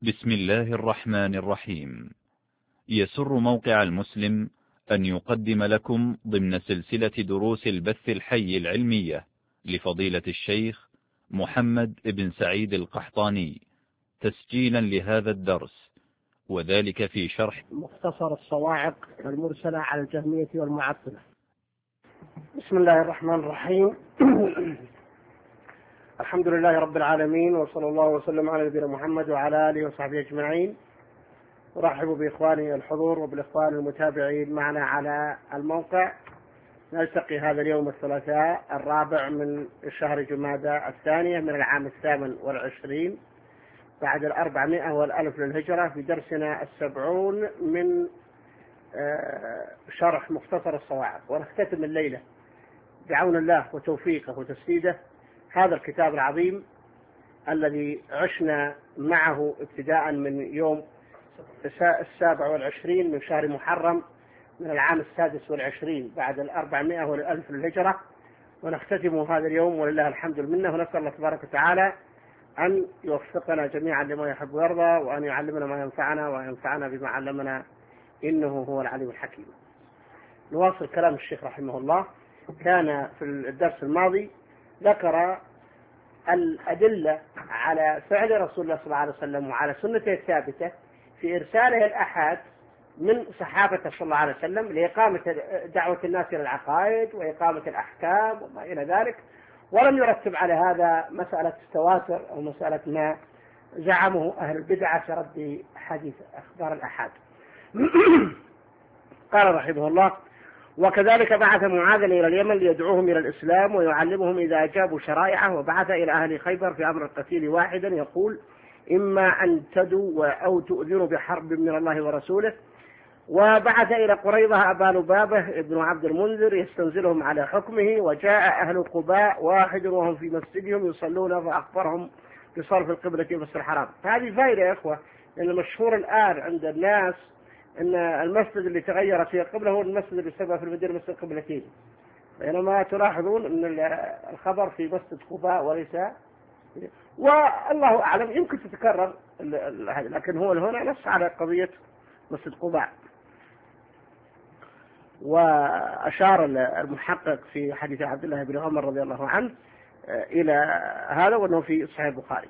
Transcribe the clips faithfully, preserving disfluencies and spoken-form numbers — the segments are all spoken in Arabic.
بسم الله الرحمن الرحيم. يسر موقع المسلم أن يقدم لكم ضمن سلسلة دروس البث الحي العلمية لفضيلة الشيخ محمد بن سعيد القحطاني تسجيلا لهذا الدرس، وذلك في شرح مختصر الصواعق المرسلة على الجهمية والمعطلة. بسم الله الرحمن الرحيم. الحمد لله رب العالمين، وصلى الله وسلم على نبينا محمد وعلى آله وصحبه أجمعين. أرحب بإخواني الحضور وبالإخوان المتابعين معنا على الموقع. نلتقي هذا اليوم الثلاثاء الرابع من شهر جمادى الثانية من العام الثامن والعشرين بعد الأربعمائة والألف للهجرة في درسنا السبعون من شرح مختصر الصواعق، ونختتم الليلة بعون الله وتوفيقه وتسديده هذا الكتاب العظيم الذي عشنا معه ابتداء من يوم السابع والعشرين من شهر محرم من العام السادس والعشرين بعد الأربعمائة والألف للهجرة، ونختتم هذا اليوم ولله الحمد والمنة. ونسأل الله تبارك وتعالى أن يوفقنا جميعا لما يحب ويرضى، وأن يعلمنا ما ينفعنا وينفعنا بما علمنا، إنه هو العليم الحكيم. نواصل كلام الشيخ رحمه الله. كان في الدرس الماضي ذكر الأدلة على فعل رسول الله صلى الله عليه وسلم وعلى سنته الثابتة في إرساله الأحاد من صحابته صلى الله عليه وسلم لإقامة دعوة الناس إلى العقائد وإقامة الأحكام وما إلى ذلك، ولم يرتب على هذا مسألة التواتر أو مسألة ما زعمه أهل البدعة في رد حديث أخبار الأحاد. قال رحمه الله: وكذلك بعث معاذا إلى اليمن ليدعوهم إلى الإسلام ويعلمهم إذا أجابوا شرائعه، وبعث إلى أهل خيبر في أمر القتيل واحدا يقول: إما أن تدوا أو تؤذنوا بحرب من الله ورسوله. وبعث إلى قريظة أبا لبابة ابن عبد المنذر يستنزلهم على حكمه. وجاء أهل قباء واحد وهم في مسجدهم يصلون فأخبرهم بصرف القبلة في المسجد الحرام. هذه فائدة يا إخوة، لأن المشهور الآن عند الناس أن المسجد اللي تغير فيه القبلة هو المسجد اللي سبب في المدينة مسجد القبلتين، بينما تلاحظون أن الخبر في مسجد قباء وليس، والله أعلم يمكن تتكرر هذا، لكن هو هنا نص على قضية مسجد قباء. وأشار المحقق في حديث عبد الله بن عمر رضي الله عنه إلى هذا، وأنه في صحيح البخاري.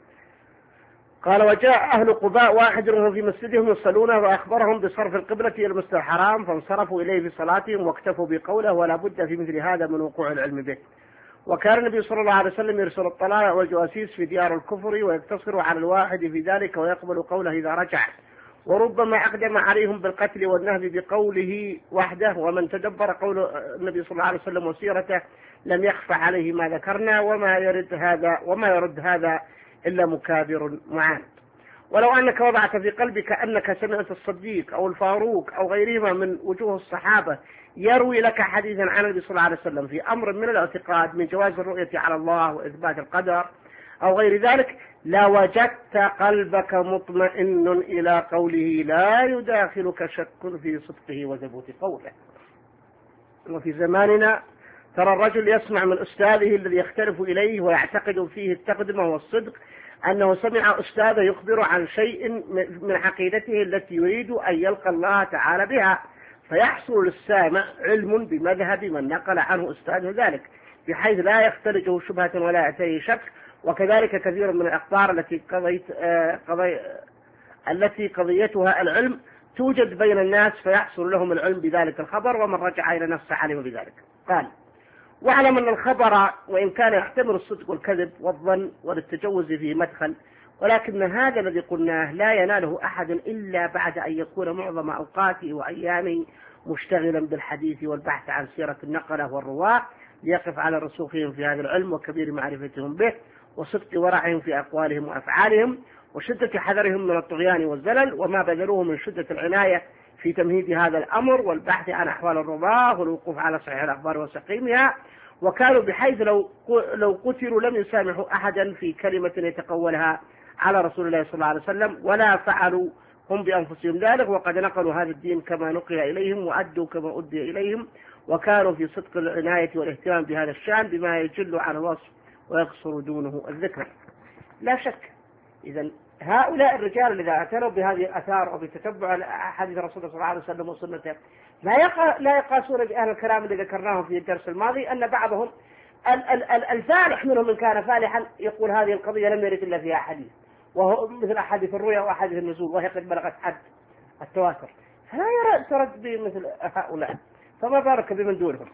قال: وجاء أهل قباء واحد وهم في مسجدهم يصلون وأخبرهم بصرف القبلة إلى المسجد الحرام، فانصرفوا إليه في صلاتهم واكتفوا بقوله، ولا بد في مثل هذا من وقوع العلم به. وكان النبي صلى الله عليه وسلم يرسل الطلائع والجواسيس في ديار الكفر ويقتصر على الواحد في ذلك ويقبل قوله إذا رجع، وربما أقدم عليهم بالقتل والنهب بقوله وحده. ومن تدبر قول النبي صلى الله عليه وسلم وسيرته لم يخفى عليه ما ذكرنا، وما يرد هذا وما يرد هذا إلا مكابر معاند. ولو أنك وضعت في قلبك أنك سمعت الصديق أو الفاروق أو غيرهما من وجوه الصحابة يروي لك حديثا عن النبي صلى الله عليه وسلم في أمر من الاعتقاد من جواز الرؤية على الله وإثبات القدر أو غير ذلك، لوجدت قلبك مطمئن إلى قوله لا يداخلك شك في صدقه وثبوت قوله. وفي زماننا ترى الرجل يسمع من أستاذه الذي يختلف إليه ويعتقد فيه التقدمة والصدق أنه سمع أستاذه يخبر عن شيء من عقيدته التي يريد أن يلقى الله تعالى بها، فيحصل للسامع علم بمذهب من نقل عنه أستاذه ذلك، بحيث لا يختلجه شبهة ولا يأتيه شك. وكذلك كثير من الأخبار التي قضيت آه قضي التي قضيتها العلم توجد بين الناس، فيحصل لهم العلم بذلك الخبر، ومن رجع إلى نفسه علم بذلك. قال: واعلم أن الخبر وإن كان يحتمل الصدق والكذب والظن وللتجوز فيه مدخل، ولكن هذا الذي قلناه لا يناله أحد إلا بعد أن يكون معظم أوقاته وأيامه مشتغلا بالحديث والبحث عن سيرة النقلة والرواة، ليقف على رسوخهم في هذا العلم وكبير معرفتهم به وصدق ورعهم في أقوالهم وأفعالهم وشدة حذرهم من الطغيان والزلل، وما بذلوه من شدة العناية في تمهيد هذا الأمر والبحث عن أحوال الرضاه والوقوف على صحيح الأخبار وسقيمها. وكانوا بحيث لو لو قتلوا لم يسامحوا أحدا في كلمة يتقولها على رسول الله صلى الله عليه وسلم، ولا فعلوا هم بأنفسهم ذلك، وقد نقلوا هذا الدين كما نقل إليهم وأدوا كما أدي إليهم، وكانوا في صدق العناية والاهتمام بهذا الشأن بما يجل على الوصف ويقصر دونه الذكر. لا شك إذن هؤلاء الرجال الذين اعتنوا بهذه الآثار أو بتتبع أحاديث الرسول صلى الله عليه وسلم وسنته لا يقا لا يقاسون بأهل الكلام اللي ذكرناهم في الدرس الماضي أن بعضهم الفالح منهم من كان فالحا يقول هذه القضية لم يرد إلا فيها حديث، وهو مثل أحاديث الرؤيا وأحاديث النزول وهي قد بلغت حد التواتر، فلا يرد ترد بمثل هؤلاء، فما بارك بمن دونهم.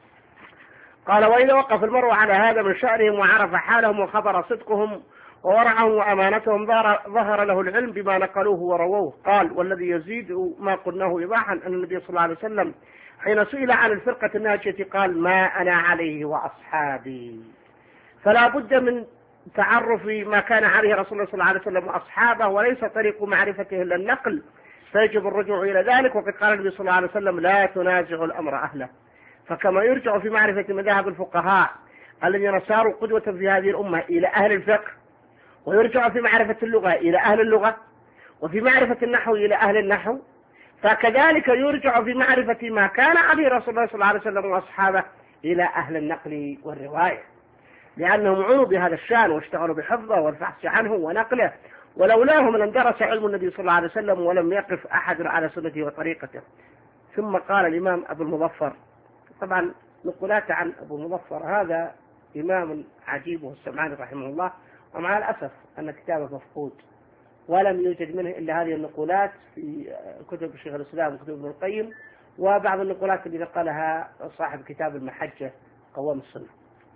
قال وإذا وقف المرء على هذا من شأنهم وعرف حالهم وخبر صدقهم وورعهم وأمانتهم ظهر له العلم بما نقلوه ورووه. قال والذي يزيد ما قلناه إيضاحا أن النبي صلى الله عليه وسلم حين سئل عن الفرقة الناجية قال ما أنا عليه وأصحابي، فلا بد من تعرف ما كان عليه رسول الله صلى الله عليه وسلم وأصحابه، وليس طريق معرفته إلا النقل، فيجب الرجوع إلى ذلك. وقد قال النبي صلى الله عليه وسلم لا تنازع الأمر أهله، فكما يرجع في معرفة مذاهب الفقهاء الذين صاروا قدوة في هذه الأمة إلى أهل الفقه، ويرجع في معرفة اللغة إلى أهل اللغة، وفي معرفة النحو إلى أهل النحو، فكذلك يرجع في معرفة ما كان عليه رسول الله صلى الله عليه وسلم وأصحابه إلى أهل النقل والرواية، لأنهم عنوا بهذا الشأن واشتغلوا بحفظه والبحث عنه ونقله، ولولاهم لم درس علم النبي صلى الله عليه وسلم ولم يقف أحد على سنته وطريقته. ثم قال الإمام أبو المظفر، طبعا نقولات عن أبو المظفر هذا إمام عجيب والسمعاني رحمه الله، ومع الأسف أن كتابه مفقود ولم يوجد منه إلا هذه النقولات في كتب شيخ الإسلام وكتب ابن القيم وبعض النقولات التي نقلها صاحب كتاب المحجة قوام السنة.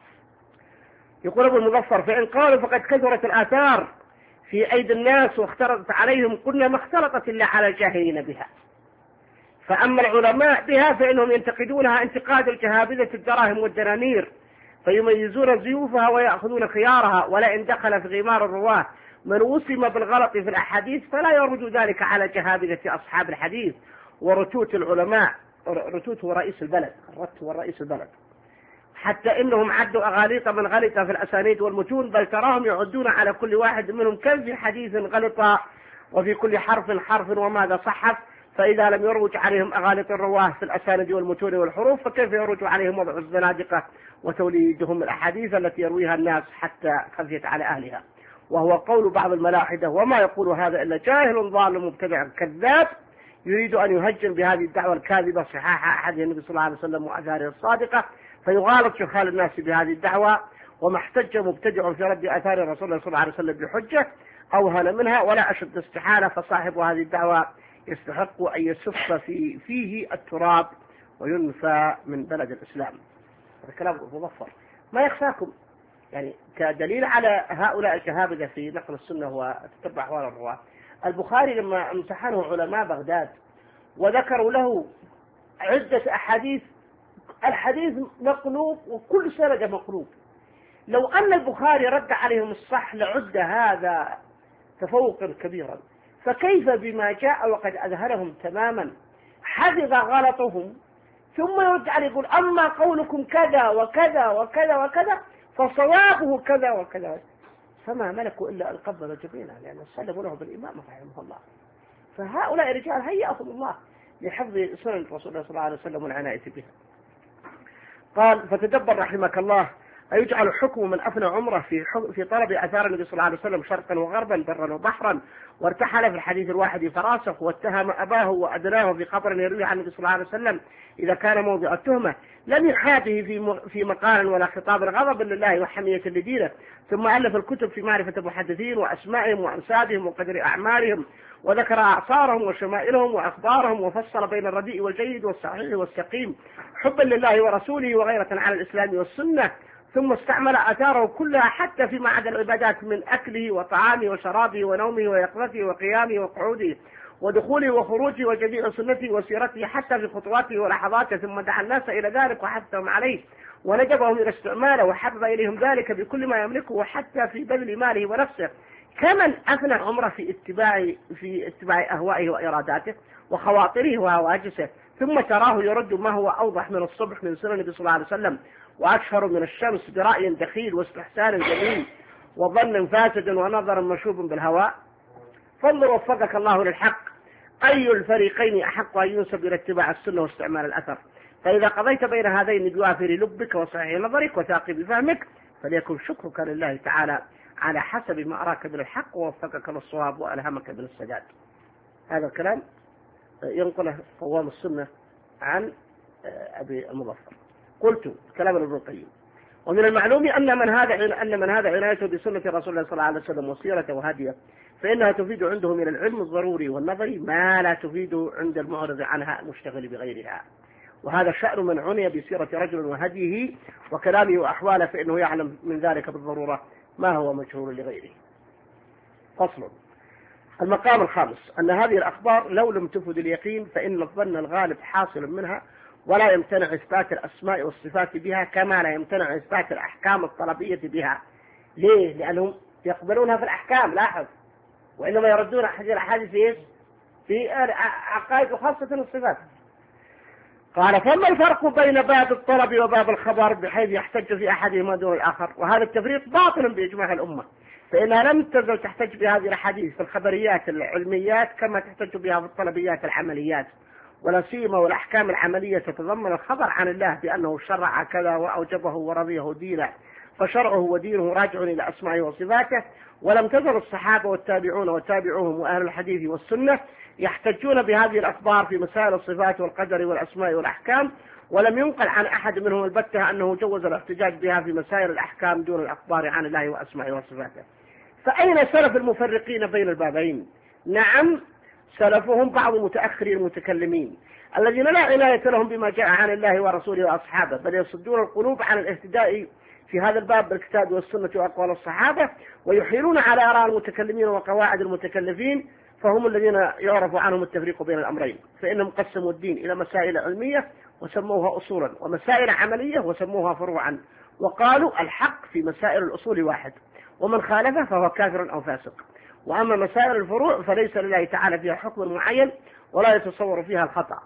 يقول أبو المظفر فإن قالوا فقد كثرت الآثار في أيدي الناس واختلطت عليهم قلنا ما اختلطت إلا على الجاهلين بها، فأما العلماء بها فإنهم ينتقدونها انتقاد الجهابذة الدراهم والدنانير، فيميزون زيوفها ويأخذون خيارها، ولئن دخل في غمار الرواه من وسم بالغلط في الأحاديث فلا يرد ذلك على جهابذة أصحاب الحديث ورتوت العلماء. رتوت هو رئيس البلد، الرت هو رئيس البلد، حتى إنهم عدوا أغاليط من غلط في الأسانيد والمتون، بل تراهم يعدون على كل واحد منهم كم حديث غلط وفي كل حرف حرف وماذا صحف، فإذا لم يروج عليهم أغاليط الرواه في الأسانيد والمتون والحروف فكيف يروج عليهم وضع الزنادقة وتوليدهم الأحاديث التي يرويها الناس حتى خفيت على أهلها. وهو قول بعض الملاحدة، وما يقول هذا إلا جاهل ضال مبتدع كذاب يريد أن يهجم بهذه الدعوة الكاذبة صحاح أحد النبي صلى الله عليه وسلم وآثاره الصادقة، فيغالط شخال الناس بهذه الدعوة. وما احتج مبتدع في رد آثار الرسول صلى الله عليه وسلم بحجة أوهن منها ولا أشد استحالة، فصاحب هذه الدعوة يستحق أن يسف في فيه التراب وينفى من بلد الإسلام. هذا كلام مظفر ما يخفاكم، يعني كدليل على هؤلاء الجهابذة في نقل السنة وتتبع أحوال الرواة. البخاري لما امتحنه علماء بغداد وذكروا له عدة أحاديث، الحديث مقلوب وكل سند مقلوب، لو أن البخاري رد عليهم الصح لعد هذا تفوقا كبيرا، فكيف بما جاء وقد أذهلهم تماما حفظ غلطهم ثم يرد عليه يقول أما قولكم كذا وكذا وكذا وكذا فصوابه كذا وكذا، فما ملكوا إلا القبض جبينا لأن سلموا له بالإمامة رحمه الله. فهؤلاء الرجال هيأهم الله لحفظ سنن الرسول صلى الله عليه وسلم والعناية بها. قال فتدبر رحمك الله أيجعل حكم من أفنى عمره في في طلب آثار النبي صلى الله عليه وسلم شرقا وغربا برا وبحرا، وارتحل في الحديث الواحد فراسخ، واتهم أباه وأدناه في خبر يروي عن النبي صلى الله عليه وسلم إذا كان موضع التهمة، لم يحاده في في مقال ولا خطاب غضبا لله وحمية لدينه، ثم ألف الكتب في معرفة المحدثين وأسمائهم وأنسابهم وقدر أعمارهم، وذكر أعصارهم وشمائلهم وأخبارهم، وفصل بين الرديء والجيد والصحيح والسقيم حبا لله ورسوله وغيرة على الإسلام والسنة، ثم استعمل آثاره كلها حتى فيما عدا العبادات من أكله وطعامه وشرابه ونومه ويقظته وقيامه وقعوده ودخوله وخروجه وجميع سنته وسيرته حتى في خطواته ولحظاته، ثم دعا الناس إلى ذلك وحثهم عليه ونجبهم إلى استعماله وحبب إليهم ذلك بكل ما يملكه وحتى في بذل ماله ونفسه، كمن أفنى عمره في اتباع في اتباع أهوائه وإراداته وخواطره وهواجسه، ثم تراه يرد ما هو أوضح من الصبح من سنن النبي صلى الله عليه وسلم وأشهر من الشمس برأي دخيل واستحسان جميل وظن فاسد ونظر مشوب بالهواء. فانظر وفقك الله للحق أي الفريقين أحق أن ينسب إلى اتباع السنة واستعمال الأثر، فإذا قضيت بين هذين بوافر لبك وصحيح نظرك وثاقب فهمك فليكن شكرك لله تعالى على حسب ما أراك من الحق ووفقك للصواب وألهمك من السداد. هذا الكلام ينقله قوام السنة عن أبي المظفر. قلت كلام ابن القيم: ومن المعلوم أن من هذا أن من هذا عنايته بسنة رسول الله صلى الله عليه وسلم وسيرته وهديه فإنها تفيد عنده من العلم الضروري والنظري ما لا تفيد عند المعرض عنها المشتغل بغيرها، وهذا شأن من عني بسيرة رجل وهديه وكلامه وأحواله، فإنه يعلم من ذلك بالضرورة ما هو مجهول لغيره. فصل. المقام الخامس: أن هذه الأخبار لو لم تفد اليقين فإن الظن الغالب حاصل منها، ولا يمتنع إثبات الأسماء والصفات بها كما لا يمتنع إثبات الأحكام الطلبية بها. ليه؟ لأنهم يقبلونها في الأحكام، لاحظ، وإنما يردون الأحاديث في عقائد وخاصة الصفات. قال: فما الفرق بين باب الطلب وباب الخبر بحيث يحتج في أحدهما دون الآخر؟ وهذا التفريق باطل بإجماع الأمة، فإنها لم تزل تحتج بهذه الأحاديث في الخبريات العلميات كما تحتج بها في الطلبيات العمليات، ولا سيما والأحكام العملية تتضمن الخبر عن الله بأنه شرع كذا وأوجبه ورضيه دينا، فشرعه ودينه راجع إلى أسمائه وصفاته. ولم تزل الصحابة والتابعون وتابعوهم وأهل الحديث والسنة يحتجون بهذه الأخبار في مسائل الصفات والقدر والأسماء والأحكام، ولم ينقل عن أحد منهم البتة أنه جوز الاحتجاج بها في مسائل الأحكام دون الأخبار عن الله وأسمائه وصفاته. فأين سلف المفرقين بين البابين؟ نعم، سلفهم بعض متأخرين المتكلمين الذين لا عناية لهم بما جاء عن الله ورسوله وأصحابه، بل يصدون القلوب عن الاهتداء في هذا الباب بالكتاب والسنة وأقوال الصحابة، ويحيلون على آراء المتكلمين وقواعد المتكلفين، فهم الذين يعرف عنهم التفريق بين الأمرين، فإنهم قسموا الدين إلى مسائل علمية وسموها أصولا، ومسائل عملية وسموها فروعا، وقالوا الحق في مسائل الأصول واحد، ومن خالفه فهو كافر أو فاسق. وأما مسائل الفروع فليس لله تعالى فيها حكم معين ولا يتصور فيها الخطأ،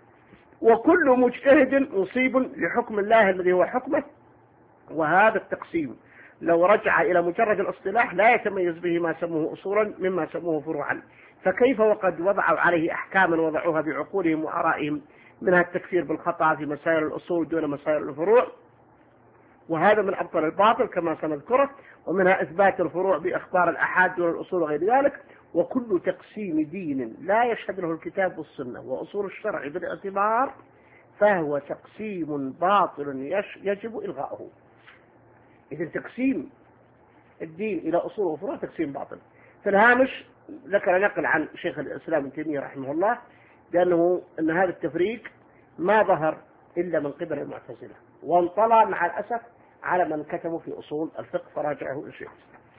وكل مجتهد مصيب لحكم الله الذي هو حكمه. وهذا التقسيم لو رجع إلى مجرد الاصطلاح لا يتميز به ما سموه أصولا مما سموه فروعا، فكيف وقد وضعوا عليه أحكاما وضعوها بعقولهم وآرائهم، منها التكفير بالخطأ في مسائل الأصول دون مسائل الفروع، وهذا من أبطل الباطل كما سنذكره، ومنها إثبات الفروع بأخبار الأحاد دون الأصول وغير ذلك. وكل تقسيم دين لا يشهد له الكتاب والسنة وأصول الشرع بالاعتبار فهو تقسيم باطل يجب إلغاؤه. إذن تقسيم الدين إلى أصول وفروع تقسيم باطل. في الهامش ذكر نقل عن شيخ الإسلام ابن تيمية رحمه الله بأنه أن هذا التفريق ما ظهر إلا من قبل المعتزلة، وانطلع مع الأسف على من كتبوا في أصول الفقه فراجعه الشيخ.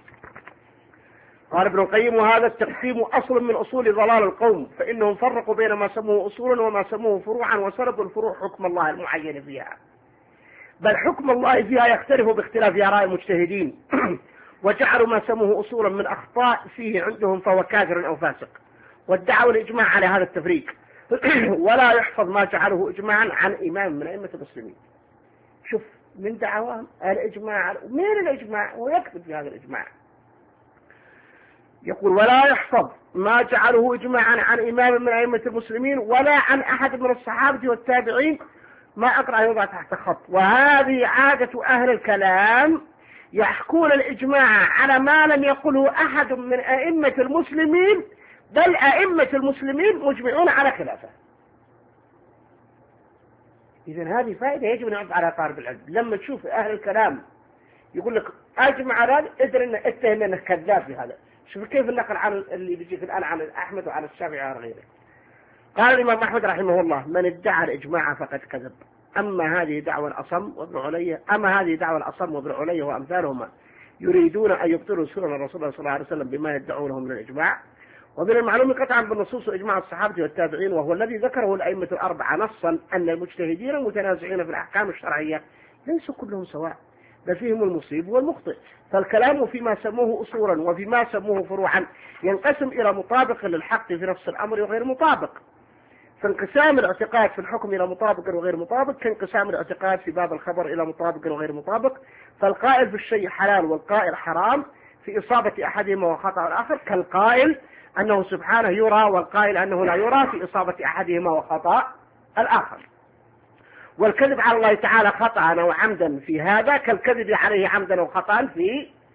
قال ابن القيم: وهذا التقسيم أصل من أصول ضلال القوم، فإنهم فرقوا بين ما سموه أصولا وما سموه فروعا، وسردوا الفروع حكم الله المعين فيها، بل حكم الله فيها يختلف باختلاف آراء المجتهدين وجعلوا ما سموه أصولا من أخطاء فيه عندهم فهو كافر أو فاسق، وادعوا الإجماع على هذا التفريق ولا يحفظ ما جعله إجماعا عن إمام من أئمة المسلمين. شوف من دعواهم الإجماع، مين الإجماع؟ ويكتب في هذا الإجماع يقول: ولا يحفظ ما جعله إجماعا عن إمام من أئمة المسلمين ولا عن أحد من الصحابة والتابعين. ما أقرأ يوضع تحت خط. وهذه عادة أهل الكلام، يحكون الإجماع على ما لم يقله أحد من أئمة المسلمين، بل أئمة المسلمين مجمعون على خلافه. إذن هذه فائدة يجب أن نعرف على طالب العلم. لما تشوف أهل الكلام يقول لك أجمع على هذا، ادري أن اتهم أنه كذاب في هذا. شوف كيف النقل عن اللي بيجيك الآن عن أحمد وعن الشافعي وعن غيره. قال الإمام أحمد رحمه الله: من ادعى الإجماع فقد كذب. أما هذه دعوة الأصم وابن علي أما هذه دعوة الأصم وابن علي وأمثالهما يريدون أن يبطلوا سنن الرسول صلى الله عليه وسلم بما يدعونه من الإجماع. ومن المعلوم قطعا بالنصوص إجماع الصحابة والتابعين، وهو الذي ذكره الأئمة الأربعة نصا أن المجتهدين المتنازعين في الأحكام الشرعية ليسوا كلهم سواء، بل فيهم المصيب والمخطئ. فالكلام فيما سموه أصولا وفيما سموه فروعا ينقسم إلى مطابق للحق في نفس الأمر وغير مطابق. فانقسام الاعتقاد في الحكم إلى مطابق وغير مطابق كانقسام الاعتقاد في باب الخبر إلى مطابق وغير مطابق. فالقائل في الشيء حلال والقائل حرام في إصابة أحدهما وخطأ الآخر كالقائل أنه سبحانه يرى والقائل أنه لا يرى في إصابة أحدهما وخطأ الآخر. والكذب على الله تعالى خطأ أو عمدا في هذا كالكذب عليه عمدا وخطأ في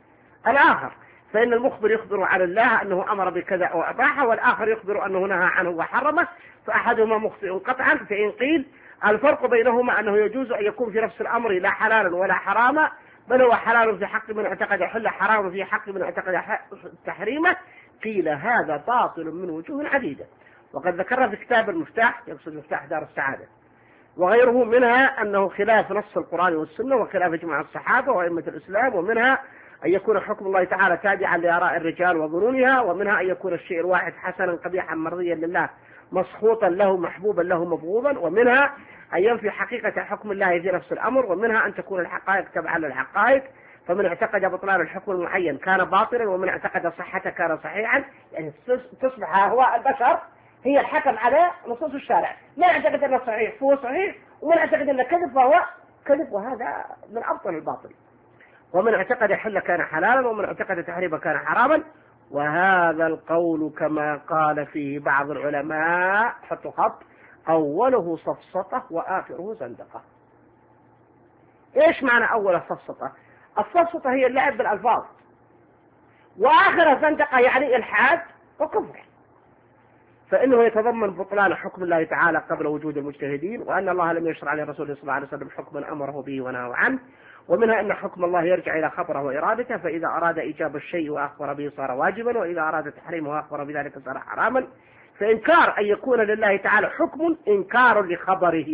الآخر، فإن المخبر يخبر عن الله أنه أمر بكذا أو أباحه، والآخر يخبر أنه نهى عنه وحرمه، فأحدهما مخطئ قطعا. فإن قيل الفرق بينهما أنه يجوز أن يكون في نفس الأمر لا حلالا ولا حراما، بل هو حلال في حق من اعتقد حله، حرام في حق من اعتقد تحريمه، قيل هذا باطل من وجوه عديدة. وقد ذكرنا في كتاب المفتاح، يقصد مفتاح دار السعادة، وغيره، منها أنه خلاف نص القرآن والسنة وخلاف إجماع الصحابة وأئمة الإسلام، ومنها أن يكون حكم الله تعالى تابعا لآراء الرجال وظنونها، ومنها أن يكون الشيء الواحد حسنا قبيحا مرضيا لله مسخوطا له محبوبا له مبغوضا، ومنها أن ينفي حقيقة حكم الله في نفس الأمر، ومنها أن تكون الحقائق تبعا للحقائق، فمن اعتقد بطلان الحكم المعين كان باطلا، ومن اعتقد صحته كان صحيحا. يعني تصبح أهواء البشر هي الحكم على نصوص الشارع، من اعتقد أنه صحيح فهو صحيح، ومن اعتقد أنه كذب فهو كذب، وهذا من أبطل الباطل. ومن اعتقد حل كان حلالا، ومن اعتقد تحريما كان حراما. وهذا القول كما قال فيه بعض العلماء، حطوا خط، أوله سفسطة وآخره زندقة. إيش معنى أول سفسطة؟ السفسطة هي اللعب بالألفاظ، وآخر زندقة يعني إلحاد وكفر، فإنه يتضمن بطلان حكم الله تعالى قبل وجود المجتهدين، وأن الله لم يشرع لرسوله صلى الله عليه وسلم حكما أمره به ونهى عنه، ومنها أن حكم الله يرجع إلى خبره وإرادته، فإذا أراد إيجاب الشيء وأخبر به صار واجبا، وإذا أراد تحريمه وأخبر بذلك صار حراما. فإنكار أن يكون لله تعالى حكم إنكار لخبره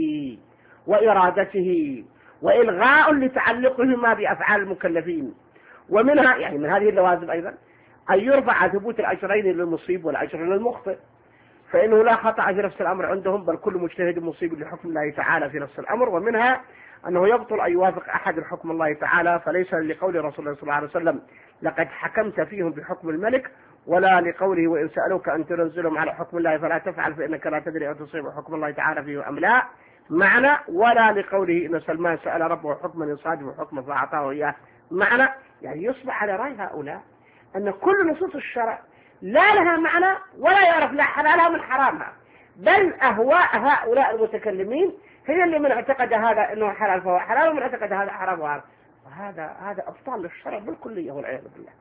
وإرادته، وإلغاء لتعلقهما بأفعال المكلفين. ومنها يعني من هذه اللوازم أيضا أن يرفع ثبوت الأجرين للمصيب والأجر للمخطئ، فإنه لا خطأ في نفس الأمر عندهم، بل كل مجتهد مصيب لحكم الله تعالى في نفس الأمر. ومنها أنه يبطل أن يوافق أحد الحكم الله تعالى، فليس لقول رسول الله صلى الله عليه وسلم لقد حكمت فيهم بحكم الملك، ولا لقوله وإن سألوك أن تنزلهم على حكم الله فلا تفعل فإنك لا تدري أن تصيب حكم الله تعالى فيه أم لا معنى، ولا لقوله إن سلمان سأل ربه حكما يصادف حكما فأعطاه إياه معنى. يعني يصبح على رأي هؤلاء أن كل نصوص الشرع لا لها معنى ولا يعرف لا حلالها من حرامها، بل أهواء هؤلاء المتكلمين هي اللي من اعتقد هذا أنه حلال فهو حلال، ومن اعتقد هذا حرام وهذا، وهذا هذا أبطال للشرع بالكلية والعياذ بالله.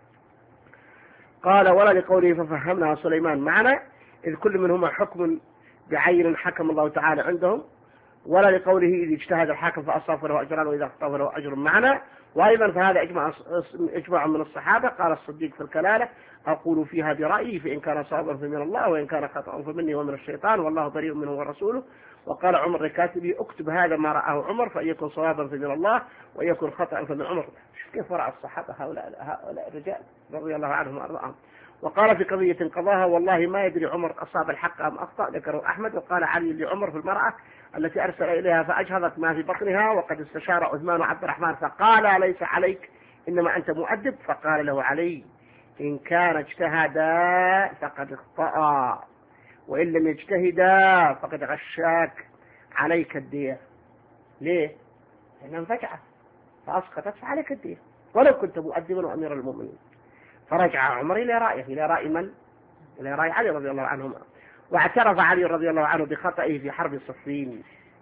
قال ولا لقوله ففهمنا سليمان معنى، إذ كل منهما حكم بعين حكم الله تعالى عندهم، ولا لقوله إذ اجتهد الحاكم فأصاب فله أجران وإذا اخطأ فله أجر معنى. وأيضا فهذا إجماع إجماع من الصحابة. قال الصديق في الكلالة أقول فيها برأيي، فإن كان صوابا فمن الله، وإن كان خطأ فمني ومن الشيطان، والله بريء منه ورسوله. وقال عمر لكاتبه اكتب هذا ما رآه عمر، فإن يكن صوابا فمن الله وإن يكن خطأ فمن عمر. شوف كيف رأى الصحابة هؤلاء هؤلاء الرجال رضي الله عنهم وأرضاهم. وقال في قضية قضاها والله ما يدري عمر أصاب الحق أم أخطأ، ذكره أحمد. وقال علي لعمر في المرأة التي أرسل إليها فأجهضت ما في بطنها، وقد استشار عثمان وعبد الرحمن فقال ليس عليك إنما أنت مؤدب، فقال له علي إن كان اجتهدا فقد اخطأ، وإن لم يجتهدا فقد غشاك، عليك الدية. ليه؟ لأنها انفجعت فأسقطت فعليك الدية، ولو كنت مؤدبا وأمير المؤمنين. فرجع عمر إلى رأيه، إلى رأي من؟ إلى رأي علي رضي الله عنهما. واعترف علي رضي الله عنه بخطئه في حرب صفين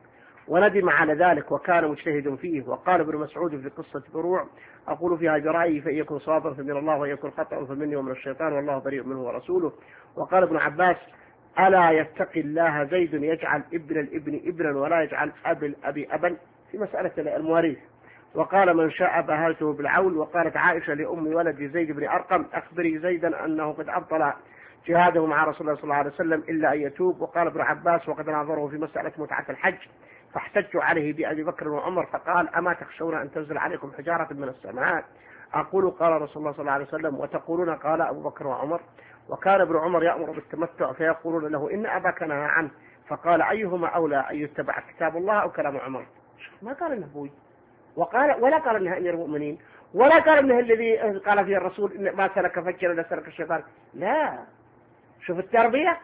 وندم على ذلك وكان مجتهد فيه. وقال ابن مسعود في قصة فروع أقول فيها برأيي، فإن يكن صوابا فمن الله وإن يكن خطأ فمني ومن الشيطان، والله بريء منه ورسوله. وقال ابن عباس ألا يتقي الله زيد يجعل ابن الابن ابنا ولا يجعل أب الأب أبا، في مسألة المواريث. وقال من شاء بهرته بالعول. وقالت عائشة لأم ولد زيد بن أرقم أخبري زيدا أنه قد أبطل جهاده مع رسول الله صلى الله عليه وسلم إلا أن يتوب. وقال ابن عباس وقد ناظره في مسألة متعة الحج فاحتجوا عليه بأبي بكر وعمر فقال أما تخشون أن تنزل عليكم حجارة من السماء؟ أقول قال رسول الله صلى الله عليه وسلم وتقولون قال أبو بكر وعمر. وكان ابن عمر يأمر بالتمتع فيقولون له إن أباك نهى عنه، فقال أيهما أولى أن يتبع كتاب الله أو كلام عمر؟ ما قال إنه أبوي، وقال ولا قال إنها أمير المؤمنين، ولا قال إنه الذي قال فيه الرسول إن ما سلك فجر إلا سلك الشيطان. لا، شوف التربية،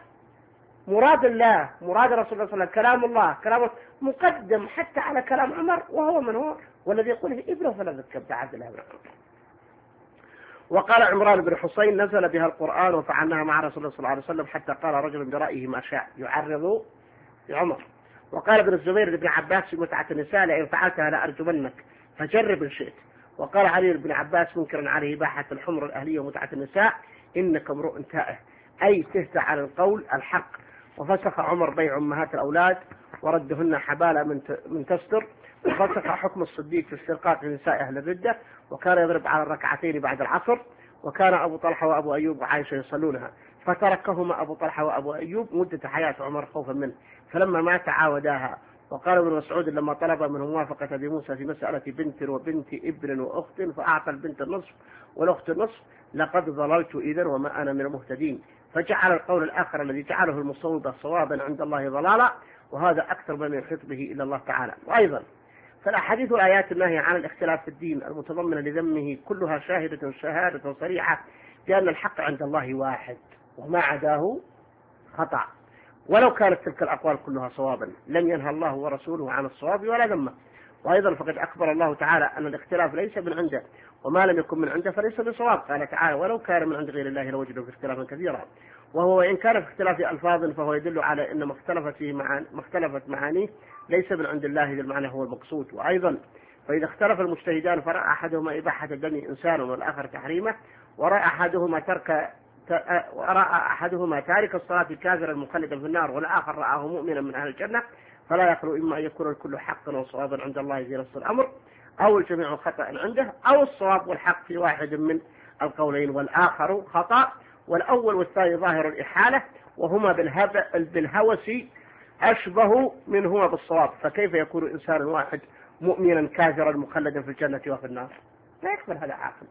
مراد الله مراد رسول الله صلى الله عليه وسلم كلام الله كلامه مقدم حتى على كلام عمر، وهو من هو والذي يقول ابنه فلا تتبع عبد الله بن عمر. وقال عمران بن حسين نزل بها القرآن وفعلناها مع رسول الله صلى الله عليه وسلم حتى قال رجل برأيه ما شاء يعرض لعمر. وقال ابن الزبير لابن عباس في متعة النساء لئن فعلتها لأرجمنك فجرب إن شئت. وقال علي بن عباس منكرا عليه إباحة الحمر الأهلية ومتعة النساء: إنك امرؤ تائه، أي تهت على القول الحق. وفسخ عمر بيع أمهات الأولاد وردهن حبالة من تستر. وفسخ حكم الصديق في استرقاق نساء أهل الردة، وكان يضرب على الركعتين بعد العصر. وكان أبو طلحة وأبو أيوب وعائشة يصلونها، فتركهما أبو طلحة وأبو أيوب مدة حياة عمر خوفا منه، فلما مات عاوداها. وقال ابن مسعود لما طلب منه موافقة أبي موسى في مسألة بنت وبنت ابن وأخت، فأعطى البنت النصف والأخت النصف: لقد ضللت إذن وما أنا من المهتدين. فجعل القول الآخر الذي جعله المصوبة صوابا عند الله ضلالا، وهذا أكثر من يحيط به إلا الله تعالى. وأيضا فالأحاديث والآيات الناهية عن الاختلاف في الدين المتضمنة لذمه كلها شاهدة شهادة صريحة بأن الحق عند الله واحد، وما عداه خطأ. ولو كانت تلك الأقوال كلها صوابا لم ينهى الله ورسوله عن الصواب ولا ذمه. وأيضا فقد أخبر الله تعالى أن الاختلاف ليس من عنده، وما لم يكن من عنده فليس بصواب. قال تعالى: ولو كان من عند غير الله لوجدوا في اختلافا كثيرا. وهو وإن كان في اختلاف ألفاظ فهو يدل على أن ما اختلفت فيه معاني ما اختلفت معانيه ليس من عند الله، ذي المعنى هو المقصود. وأيضا فإذا اختلف المجتهدان فرأى أحدهما إباحة دم إنسان والآخر تحريمه، ورأى أحدهما ترك ورأى أحدهما تارك الصلاة كافرا مخلدا في النار، والآخر رآه مؤمنا من أهل الجنة، فلا يخلو إما أن يكون الكل حقا وصوابا عند الله في نفس الأمر، أو الجميع خطأ عنده، أو الصواب والحق في واحد من القولين والآخر خطأ. والأول والثاني ظاهر الإحالة، وهما بالهوس أشبه منهما بالصواب. فكيف يكون إنسان واحد مؤمنا كافرا مخلدا في الجنة وفي النار؟ لا يقبل هذا عاقل.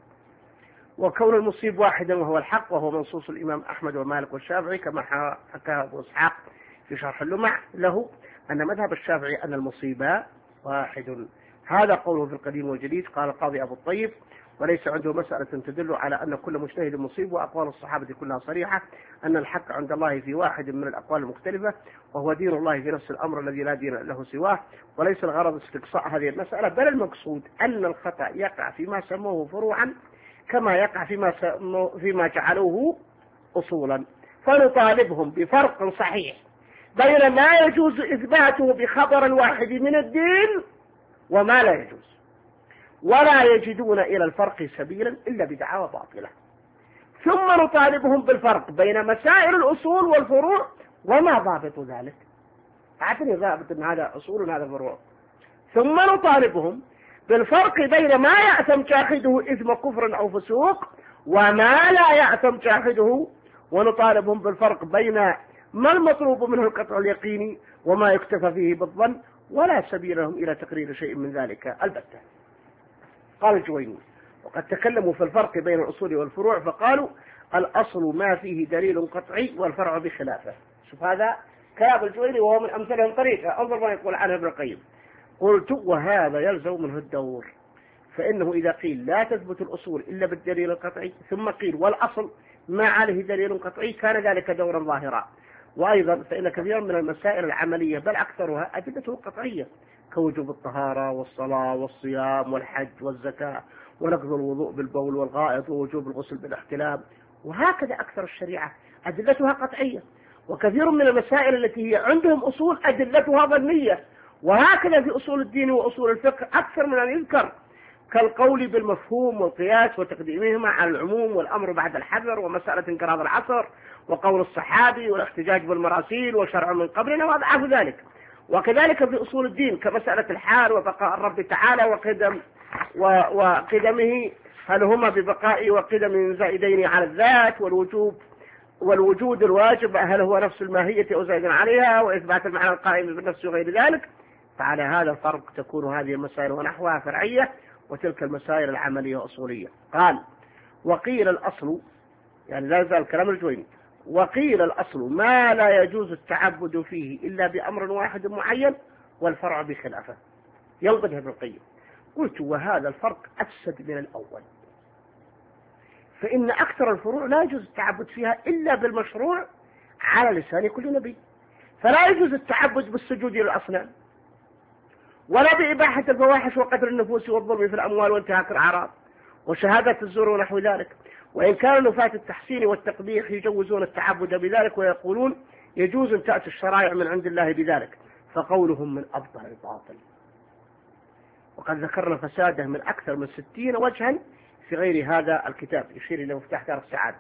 وكون المصيب واحدا وهو الحق، وهو منصوص الإمام أحمد ومالك والشافعي كما حكاه أبو إسحاق في شرح اللمع له، أن مذهب الشافعي أن المصيب واحد. هذا قوله في القديم والجديد. قال القاضي أبو الطيب: وليس عنده مسألة تدل على أن كل مجتهد مصيب، وأقوال الصحابة كلها صريحة أن الحق عند الله في واحد من الأقوال المختلفة، وهو دين الله في نفس الأمر الذي لا دين له سواه. وليس الغرض استقصاء هذه المسألة، بل المقصود أن الخطأ يقع فيما سموه فروعا كما يقع فيما فيما جعلوه أصولا. فنطالبهم بفرق صحيح بين ما يجوز إثباته بخبر واحد من الدين وما لا يجوز، ولا يجدون إلى الفرق سبيلا إلا بدعاوى باطلة. ثم نطالبهم بالفرق بين مسائل الأصول والفروع وما ضابط ذلك. أعطني ضابط أن هذا أصول وهذا فروع. ثم نطالبهم بالفرق بين ما يأثم جاحده إثم كفر أو فسوق وما لا يأثم جاحده، ونطالبهم بالفرق بين ما المطلوب منه القطع اليقيني وما يكتفى فيه بالظن، ولا سبيل لهم إلى تقرير شيء من ذلك البتة. قال الجويني: وقد تكلموا في الفرق بين الأصول والفروع فقالوا: الأصل ما فيه دليل قطعي والفرع بخلافه. شوف هذا كلام الجويني وهو من أمثلهم طريقة. انظر ما يقول عنه ابن القيم: قلت: وهذا يلزم منه الدور، فإنه إذا قيل لا تثبت الأصول إلا بالدليل القطعي، ثم قيل والأصل ما عليه دليل قطعي، كان ذلك دورا ظاهرا. وأيضا فإن كثيرا من المسائل العملية بل أكثرها أدلته قطعية، كوجوب الطهارة والصلاة والصيام والحج والزكاة ونقض الوضوء بالبول والغائط ووجوب الغسل بالاحتلام، وهكذا أكثر الشريعة أدلتها قطعية. وكثير من المسائل التي هي عندهم أصول أدلتها ظنية، وهكذا في أصول الدين وأصول الفقه أكثر من أن يذكر، كالقول بالمفهوم والقياس وتقديمهما على العموم والأمر بعد الحذر ومسألة انقراض العصر وقول الصحابي والاحتجاج بالمراسيل وشرع من قبلنا وأضعاف ذلك. وكذلك في أصول الدين كمسألة الحال وبقاء الرب تعالى وقدم وقدمه، هل هما ببقاء وقدم زائدين على الذات، والوجوب والوجود الواجب هل هو نفس الماهية أو زائد عليها، وإثبات المعنى القائم بالنفس وغير ذلك. فعلى هذا الفرق تكون هذه المسائل ونحوها فرعية، وتلك المسائل العملية أصولية. قال: وقيل الأصل، يعني لا يزال كلام الجويني، وقيل الأصل ما لا يجوز التعبد فيه إلا بأمر واحد معين، والفرع بخلافه. ينقذها ابن القيم: قلت: وهذا الفرق أفسد من الأول، فإن أكثر الفروع لا يجوز التعبد فيها إلا بالمشروع على لسان كل نبي، فلا يجوز التعبد بالسجود للأصنام، ولا بإباحة الفواحش وقتل النفوس والظلم في الأموال وانتهاك الأعراض وشهادة الزور ونحو ذلك. وإن كان نفاة التحسين والتقبيح يجوزون التعبد بذلك، ويقولون يجوز أن تأتي الشرائع من عند الله بذلك، فقولهم من أفضل الباطل. وقد ذكرنا فساده من أكثر من ستين وجها في غير هذا الكتاب يشير إلى مفتاح دار السعادة،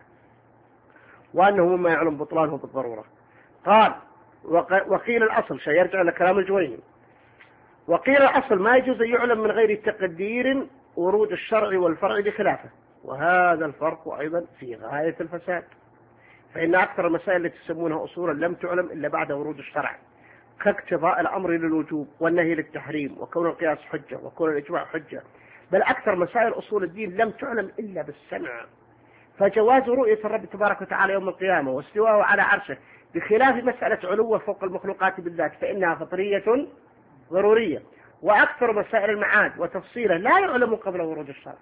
وأنه مما يعلم بطلانه بالضرورة. قال وقيل الأصل، شيء يرجع إلى كلام الجويني، وقيل الأصل ما يجوز أن يعلم من غير تقدير ورود الشرع والفرع بخلافه، وهذا الفرق أيضا في غاية الفساد، فإن أكثر المسائل التي تسمونها أصولا لم تعلم إلا بعد ورود الشرع، كاقتضاء الأمر للوجوب والنهي للتحريم وكون القياس حجة وكون الإجماع حجة، بل أكثر مسائل أصول الدين لم تعلم إلا بالسمع. فجواز رؤية الرب تبارك وتعالى يوم القيامة واستواءه على عرشه بخلاف مسألة علوه فوق المخلوقات بالذات فإنها فطرية ضرورية، وأكثر مسائل المعاد وتفصيله لا يعلم قبل ورود الشرع،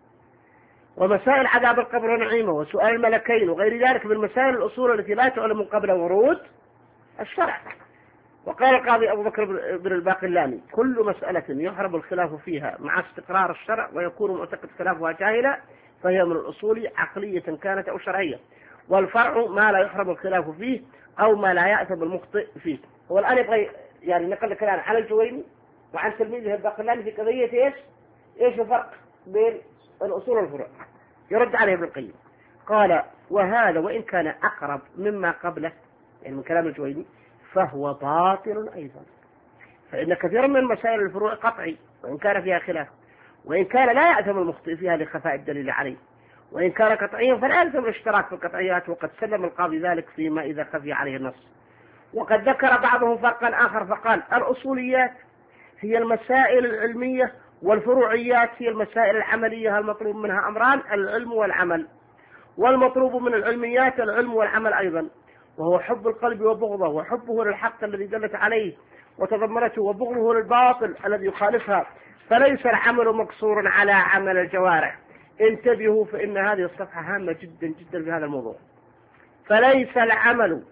ومسائل عذاب القبر ونعيمه وسؤال الملكين وغير ذلك من مسائل الأصول التي لا تعلم قبل ورود الشرع. وقال القاضي أبو بكر بن الباقلاني كل مسألة يحرم الخلاف فيها مع استقرار الشرع ويكون معتقد خلافها جاهلا فهي من الأصول عقلية كانت أو شرعية، والفرع ما لا يحرم الخلاف فيه أو ما لا يأثم المخطئ فيه. هو الآن يبغى يعني نقل الكلام على الجويني وعن تلميذه الباقلاني في قضية إيش إيش الفرق بين الأصول والفروع. يرد عليه ابن القيم قال وهذا وإن كان أقرب مما قبله يعني من كلام الجويني فهو باطل أيضا، فإن كثيرا من مسائل الفروع قطعي وإن كان فيها خلاف، وإن كان لا يأثم المخطئ فيها لخفاء الدليل عليه، وإن كان قطعيا فلا يلزم الاشتراك في القطعيات، وقد سلم القاضي ذلك فيما إذا خفي عليه النص. وقد ذكر بعضهم فرقا آخر فقال الأصوليات هي المسائل العلمية والفروعيات هي المسائل العملية المطلوب منها أمران العلم والعمل، والمطلوب من العلميات العلم والعمل أيضا، وهو حب القلب وبغضه وحبه للحق الذي دلت عليه وتضمنته وبغضه للباطل الذي يخالفها، فليس العمل مقصورا على عمل الجوارح. انتبهوا فإن هذه الصفحة هامة جدا جدا في هذا الموضوع. فليس العمل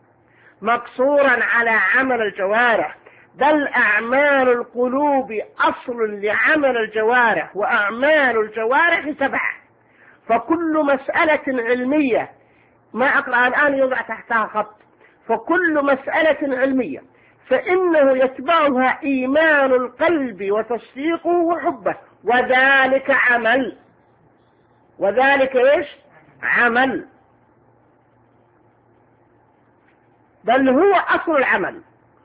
مقصورا على عمل الجوارح بل أعمال القلوب أصل لعمل الجوارح، وأعمال الجوارح سبعة، فكل مسألة علمية ما أقرأ الآن يوضع تحتها خط، فكل مسألة علمية فإنه يتبعها إيمان القلب وتصديقه وحبه، وذلك عمل، وذلك إيش؟ عمل، بل هو أصل العمل.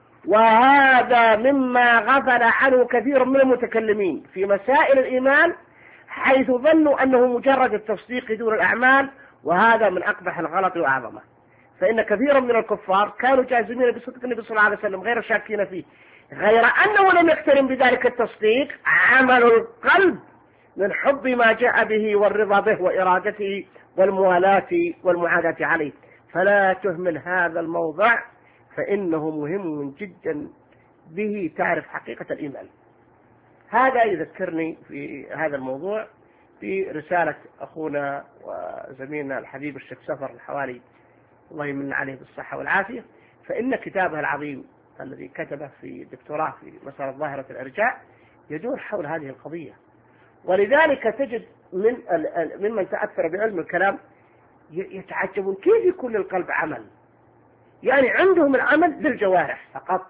وهذا مما غفل عنه كثير من المتكلمين في مسائل الإيمان حيث ظنوا أنه مجرد التصديق دون الأعمال، وهذا من أقبح الغلط وأعظمه، فإن كثيرا من الكفار كانوا جازمين بصدق النبي صلى الله عليه وسلم غير شاكين فيه، غير أنه لم يقترن بذلك التصديق عمل القلب من حب ما جاء به والرضا به وإرادته والموالاة والمعاداة عليه. فلا تهمل هذا الموضع فإنه مهم جدا به تعرف حقيقة الإيمان. هذا يذكرني في هذا الموضوع في رسالة أخونا وزميلنا الحبيب الشيخ سفر الحوالي الله يمن عليه بالصحة والعافية، فإن كتابه العظيم الذي كتبه في دكتوراه في مسألة ظاهرة الإرجاء يدور حول هذه القضية، ولذلك تجد من ممن تأثر بعلم الكلام يتعجبون كيف يكون للقلب عمل، يعني عندهم العمل للجوارح فقط.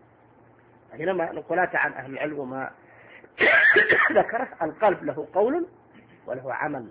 حينما نقولات عن أهل العلم وما ذكره القلب له قول وله عمل،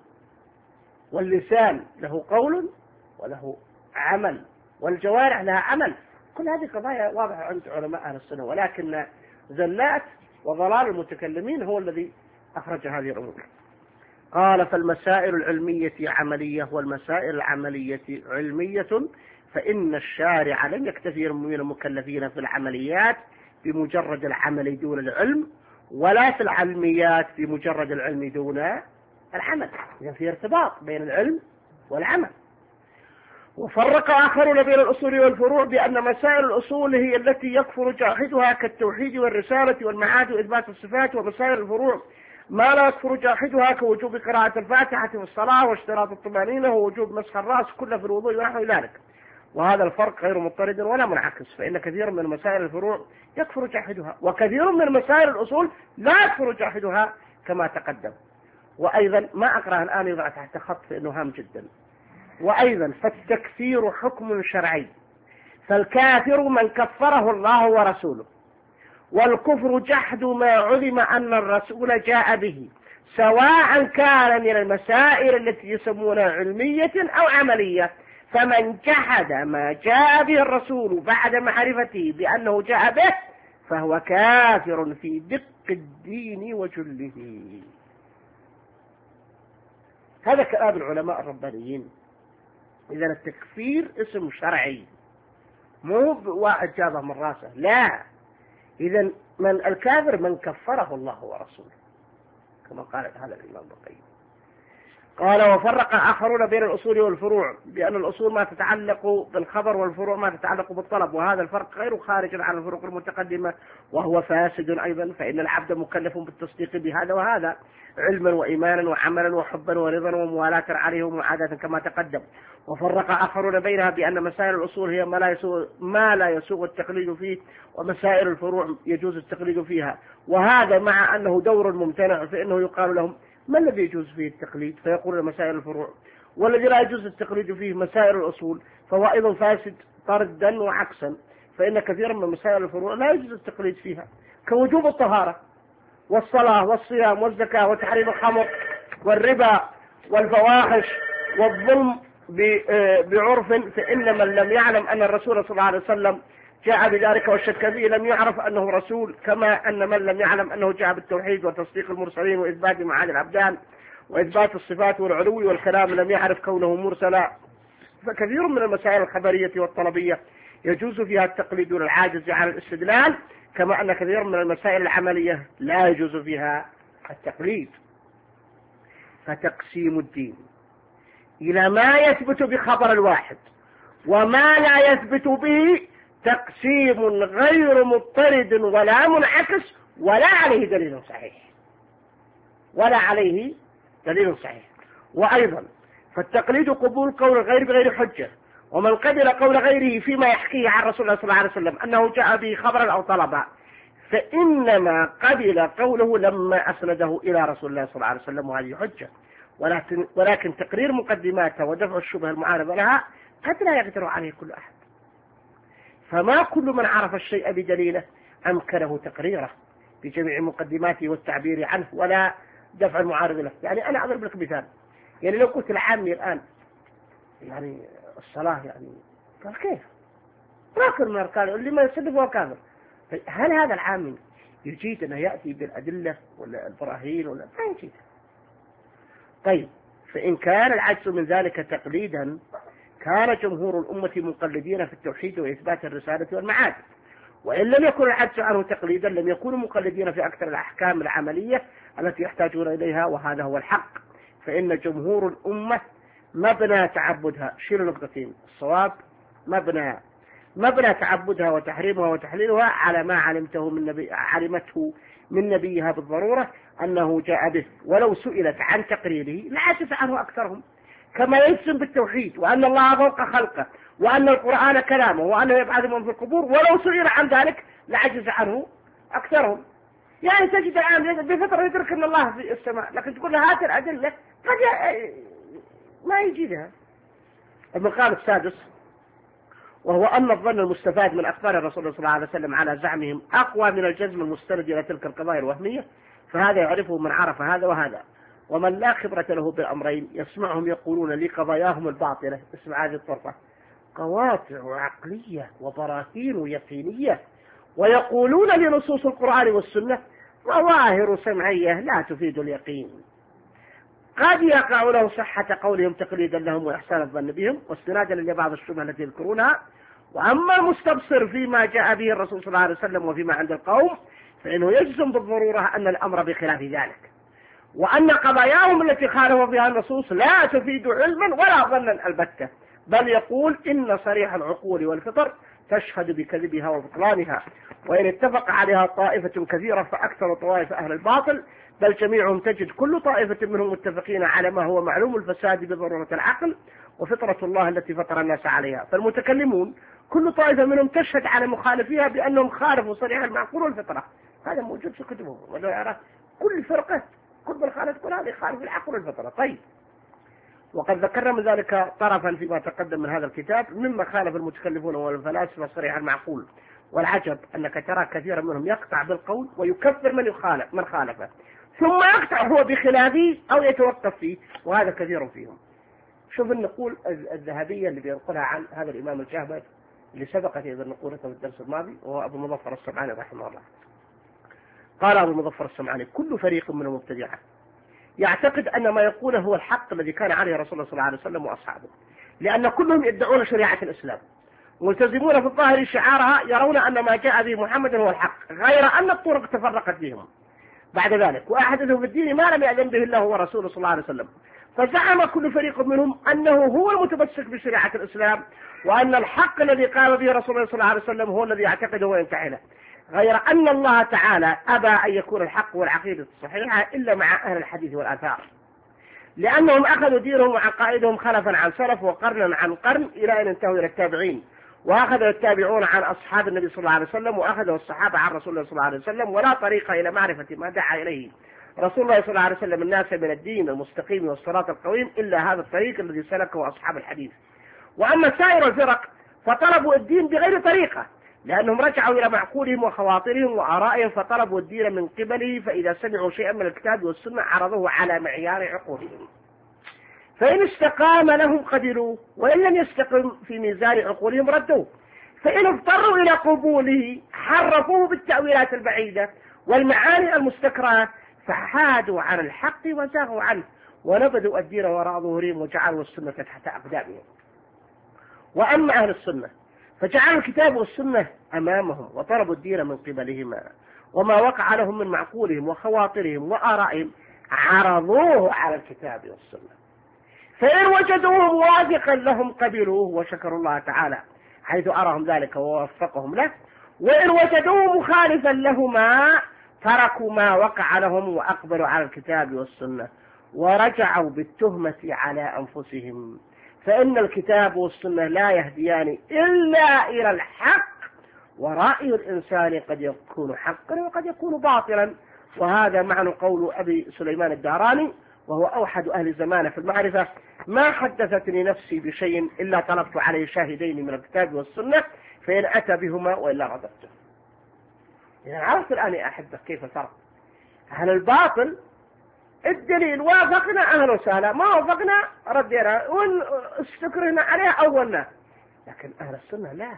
واللسان له قول وله عمل، والجوارح لها عمل. كل هذه قضايا واضحة عند علماء أهل السنة، ولكن زلات وضلال المتكلمين هو الذي أخرج هذه الأمور. قال فالمسائل العلمية عملية والمسائل العملية علمية، فإن الشارع لم يكتفي من المكلفين في العمليات بمجرد العمل دون العلم، ولا في العلميات بمجرد العلم دون العمل، إذن في ارتباط بين العلم والعمل. وفرق آخرون بين الأصول والفروع بأن مسائل الأصول هي التي يكفر جاحدها كالتوحيد والرسالة والمعاد وإثبات الصفات، ومسائل الفروع ما لا يكفر جاحدها كوجوب قراءة الفاتحة في الصلاة واشتراط الطمأنينة ووجوب مسح الرأس كله في الوضوء ونحو ذلك. وهذا الفرق غير مضطرد ولا منعكس، فإن كثير من مسائل الفروع يكفر جاحدها، وكثير من مسائل الأصول لا يكفر جاحدها كما تقدم. وأيضا ما أقرأ الآن يضع تحت خط فإنه هام جدا. وأيضا فالتكفير حكم شرعي، فالكافر من كفره الله ورسوله، والكفر جحد ما علم أن الرسول جاء به، سواء كان من المسائل التي يسمونها علمية أو عملية. فمن جحد ما جاء به الرسول بعد معرفته بأنه جاء به فهو كافر في دق الدين وجله. هذا كلام العلماء الربانيين. إذا التكفير اسم شرعي، مو واحد جابه من راسه، لا. إذا من الكافر من كفره الله ورسوله، كما قال هذا الإمام ابن القيم. قال وفرق آخرون بين الأصول والفروع بأن الأصول ما تتعلق بالخبر والفروع ما تتعلق بالطلب، وهذا الفرق غير خارج عن الفروق المتقدمة وهو فاسد أيضا، فإن العبد مكلف بالتصديق بهذا وهذا علما وإيمانا وعملا وحبا ورضا وموالاة عليه ومعاداة كما تقدم. وفرق آخرون بينها بأن مسائل الأصول هي ما لا يسوغ, ما لا يسوغ التقليد فيه، ومسائل الفروع يجوز التقليد فيها، وهذا مع أنه دور ممتنع، فإنه يقال لهم ما الذي يجوز فيه التقليد؟ فيقول مسائل الفروع، والذي لا يجوز التقليد فيه مسائل الأصول، فهو أيضا فاسد طردا وعكسا، فإن كثيرا من مسائل الفروع لا يجوز التقليد فيها، كوجوب الطهارة والصلاة والصيام والزكاة وتحريم الخمر والربا والفواحش والظلم بعرف، فإن من لم يعلم أن الرسول صلى الله عليه وسلم جاء بذلك والشك فيه لم يعرف أنه رسول، كما أن من لم يعلم أنه جاء بالتوحيد وتصديق المرسلين وإثبات معاني الأبدان وإثبات الصفات والعلو والكلام لم يعرف كونه مرسلا. فكثير من المسائل الخبرية والطلبية يجوز فيها التقليد والعاجز عن الاستدلال، كما أن كثير من المسائل العملية لا يجوز فيها التقليد. فتقسيم الدين إلى ما يثبت بخبر الواحد وما لا يثبت به تقسيم غير مضطرد ولا منعكس ولا عليه دليل صحيح ولا عليه دليل صحيح. وأيضا فالتقليد قبول قول الغير بغير حجة، ومن قبل قول غيره فيما يحكيه عن رسول الله صلى الله عليه وسلم أنه جاء به خبرا أو طلبا فإنما قبل قوله لما أسنده إلى رسول الله صلى الله عليه وسلم، وهذه حجة. ولكن, ولكن تقرير مقدماتها ودفع الشبهة المعارضة لها قد لا يقدر عليه كل أحد، فما كل من عرف الشيء بدليله أمكنه تقريره بجميع مقدماته والتعبير عنه ولا دفع المعارض له. يعني أنا أضرب لك مثال، يعني لو قلت العامي الآن يعني الصلاة يعني قال كيف راكن من أركان اللي ما يصدق هو كافر، هل هذا العامي يجيد أنه يأتي بالأدلة ولا البراهين ولا ما يجيد؟ طيب فإن كان العجز من ذلك تقليدا كان جمهور الأمة مقلدين في التوحيد وإثبات الرسالة والمعاد، وإن لم يكن العجز عنه تقليدا لم يكونوا مقلدين في أكثر الأحكام العملية التي يحتاجون إليها، وهذا هو الحق. فإن جمهور الأمة مبنى تعبدها، شيل نقطتين، الصواب مبنى مبنى تعبدها وتحريمها وتحليلها على ما علمته من نبي علمته من نبيها بالضرورة أنه جاء به، ولو سئلت عن تقريره لعجز عنه أكثرهم، كما يجزم بالتوحيد وأن الله فوق خلقه وأن القرآن كلامه وأنه يبعث من في القبور، ولو سئل عن ذلك لعجز عنه أكثرهم. يعني تجد الآن بفترة يدرك أن الله في السماء، لكن تقول له هات الأدلة قد ما يجيبها. المقام السادس وهو أن الظن المستفاد من أخبار الرسول صلى الله عليه وسلم على زعمهم أقوى من الجزم المستند إلى تلك القضايا الوهمية، فهذا يعرفه من عرف هذا وهذا، ومن لا خبرة له بالأمرين يسمعهم يقولون لقضاياهم الباطلة، اسمع هذه الطرفة، قواطع عقلية وبراهين يقينية، ويقولون لنصوص القرآن والسنة ظواهر سمعية لا تفيد اليقين. قد يقع له صحة قولهم تقليدا لهم وإحسان الظن بهم واستنادا لبعض الشبهة التي يذكرونها، وأما المستبصر فيما جاء به الرسول صلى الله عليه وسلم وفيما عند القوم فإنه يجزم بالضرورة أن الأمر بخلاف ذلك، وأن قضاياهم التي خالفوا فيها النصوص لا تفيد علما ولا ظنا البتة، بل يقول إن صريح العقول والفطر تشهد بكذبها وبطلانها، وإن اتفق عليها طائفة كثيرة فأكثر طوائف أهل الباطل بل جميعهم تجد كل طائفة منهم متفقين على ما هو معلوم الفساد بضرورة العقل وفطرة الله التي فطر الناس عليها. فالمتكلمون كل طائفة منهم تشهد على مخالفيها بأنهم خالفوا صريح المعقول والفطرة، هذا موجود في كتبهم، ولا يرى كل فرقة كل من خالف كل هذا يخالف العقل والفطرة. طيب وقد ذكرنا من ذلك طرفا فيما تقدم من هذا الكتاب مما خالف المتكلفون والفلاسفة صريح المعقول، والعجب أنك ترى كثيرا منهم يقطع بالقول ويكفر من يخالف من خالفه، ثم يقطع هو بخلافه أو يتوقف فيه، وهذا كثير فيهم. شوف النقول الذهبية اللي بينقلها عن هذا الإمام الجهبذ اللي سبقت إذا نقولته في الدرس الماضي، وهو أبو المظفر السمعاني رحمه الله. قال أبو المظفر السمعاني: كل فريق من المبتدعة يعتقد أن ما يقوله هو الحق الذي كان عليه رسول الله صلى الله عليه وسلم وأصحابه، لأن كلهم يدعون شريعة الإسلام ملتزمون في الظاهر شعارها، يرون أن ما جاء به محمد هو الحق، غير أن الطرق تفرقت بهم بعد ذلك، وأحدثوا في الدين ما لم يأذن به الله ورسوله صلى الله عليه وسلم. فزعم كل فريق منهم أنه هو المتمسك بشريعة الإسلام، وأن الحق الذي قام به رسول الله صلى الله عليه وسلم هو الذي يعتقده وينتهي له، غير أن الله تعالى أبى أن يكون الحق والعقيدة الصحيحة إلا مع أهل الحديث والآثار، لأنهم أخذوا دينهم وعقائدهم خلفا عن سلف وقرنا عن قرن إلى أن انتهوا إلى التابعين، وأخذ التابعون عن أصحاب النبي صلى الله عليه وسلم، وأخذه الصحابة عن رسول الله صلى الله عليه وسلم، ولا طريق إلى معرفة ما دعا إليه رسول الله صلى الله عليه وسلم الناس من الدين المستقيم والصراط القويم إلا هذا الطريق الذي سلكه أصحاب الحديث. وأما سائر الفرق فطلبوا الدين بغير طريقة، لأنهم رجعوا إلى معقولهم وخواطرهم وآرائهم، فطلبوا الدين من قبله، فإذا سمعوا شيئا من الكتاب والسنة عرضوه على معيار عقولهم، فإن استقام لهم قبلوا، وإن لم يستقم في ميزان عقولهم ردوه، فإن اضطروا إلى قبوله حرفوه بالتأويلات البعيدة والمعاني المستكرهة، فحادوا عن الحق وزاغوا عنه، ونبذوا الدين وراء ظهورهم وجعلوا السنة تحت أقدامهم. وأما أهل السنة فجعلوا الكتاب والسنة أمامهم، وطلبوا الدين من قبلهما، وما وقع لهم من معقولهم وخواطرهم وآرائهم عرضوه على الكتاب والسنة، فإن وجدوه موافقا لهم قبلوه وشكروا الله تعالى حيث أراهم ذلك ووفقهم له، وإن وجدوه مخالفا لهما تركوا ما وقع لهم وأقبلوا على الكتاب والسنة، ورجعوا بالتهمة على أنفسهم، فإن الكتاب والسنة لا يهديان إلا إلى الحق، ورأي الإنسان قد يكون حقا وقد يكون باطلا. وهذا معنى قول أبي سليمان الداراني، وهو أوحد أهل زمانه في المعرفة: ما حدثتني نفسي بشيء إلا طلبت عليه شاهدين من الكتاب والسنة، فإن أتى بهما وإلا غضبته. يعني عرفت الآن يا أحبة كيف الفرق؟ أهل الباطل الدليل وافقنا أهل وسهلا، ما وافقنا ردينا واستكرهنا عليه أولنا، لكن أهل السنة لا،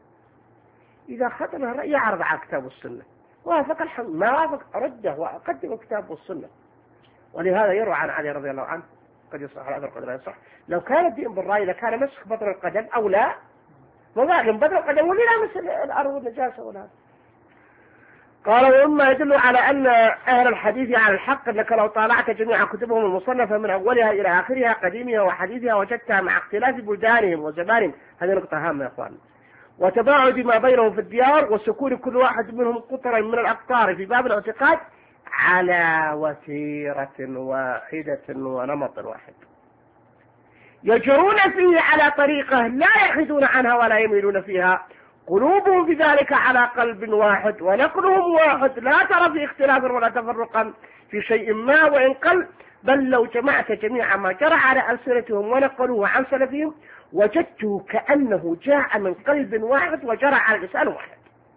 إذا خطنا الرأي يعرض على الكتاب والسنة، وافق الحمد، ما وافق رده وقدم الكتاب والسنة. ولهذا يروى عن علي رضي الله عنه قد يصح على قد لا يصح، لو كان الدين بالرأي لكان مسح بطن القدم أو لا، وظاهر بطن القدم ولا لامس الأرض والنجاسة ولا. قال: وإما يدل على أن أهل الحديث على الحق أنك لو طالعت جميع كتبهم المصنفة من أولها إلى آخرها قديمها وحديثها وجدتها مع اختلاف بلدانهم وزمانهم. هذه نقطة هامة يا أخوان. وتباعد ما بينهم في الديار وسكون كل واحد منهم قطرا من الأقطار في باب الاعتقاد على وتيرة واحدة ونمط واحد، يجرون فيه على طريقة لا يحيدون عنها ولا يميلون فيها، قلوبهم بذلك على قلب واحد، ونقلهم واحد، لا ترى في اختلاف ولا تفرقا في شيء ما وإن قل، بل لو جمعت جميع ما جرى على ألسنتهم ونقلوه عن سلفهم وجدته كأنه جاء من قلب واحد وجرى على لسان واحد،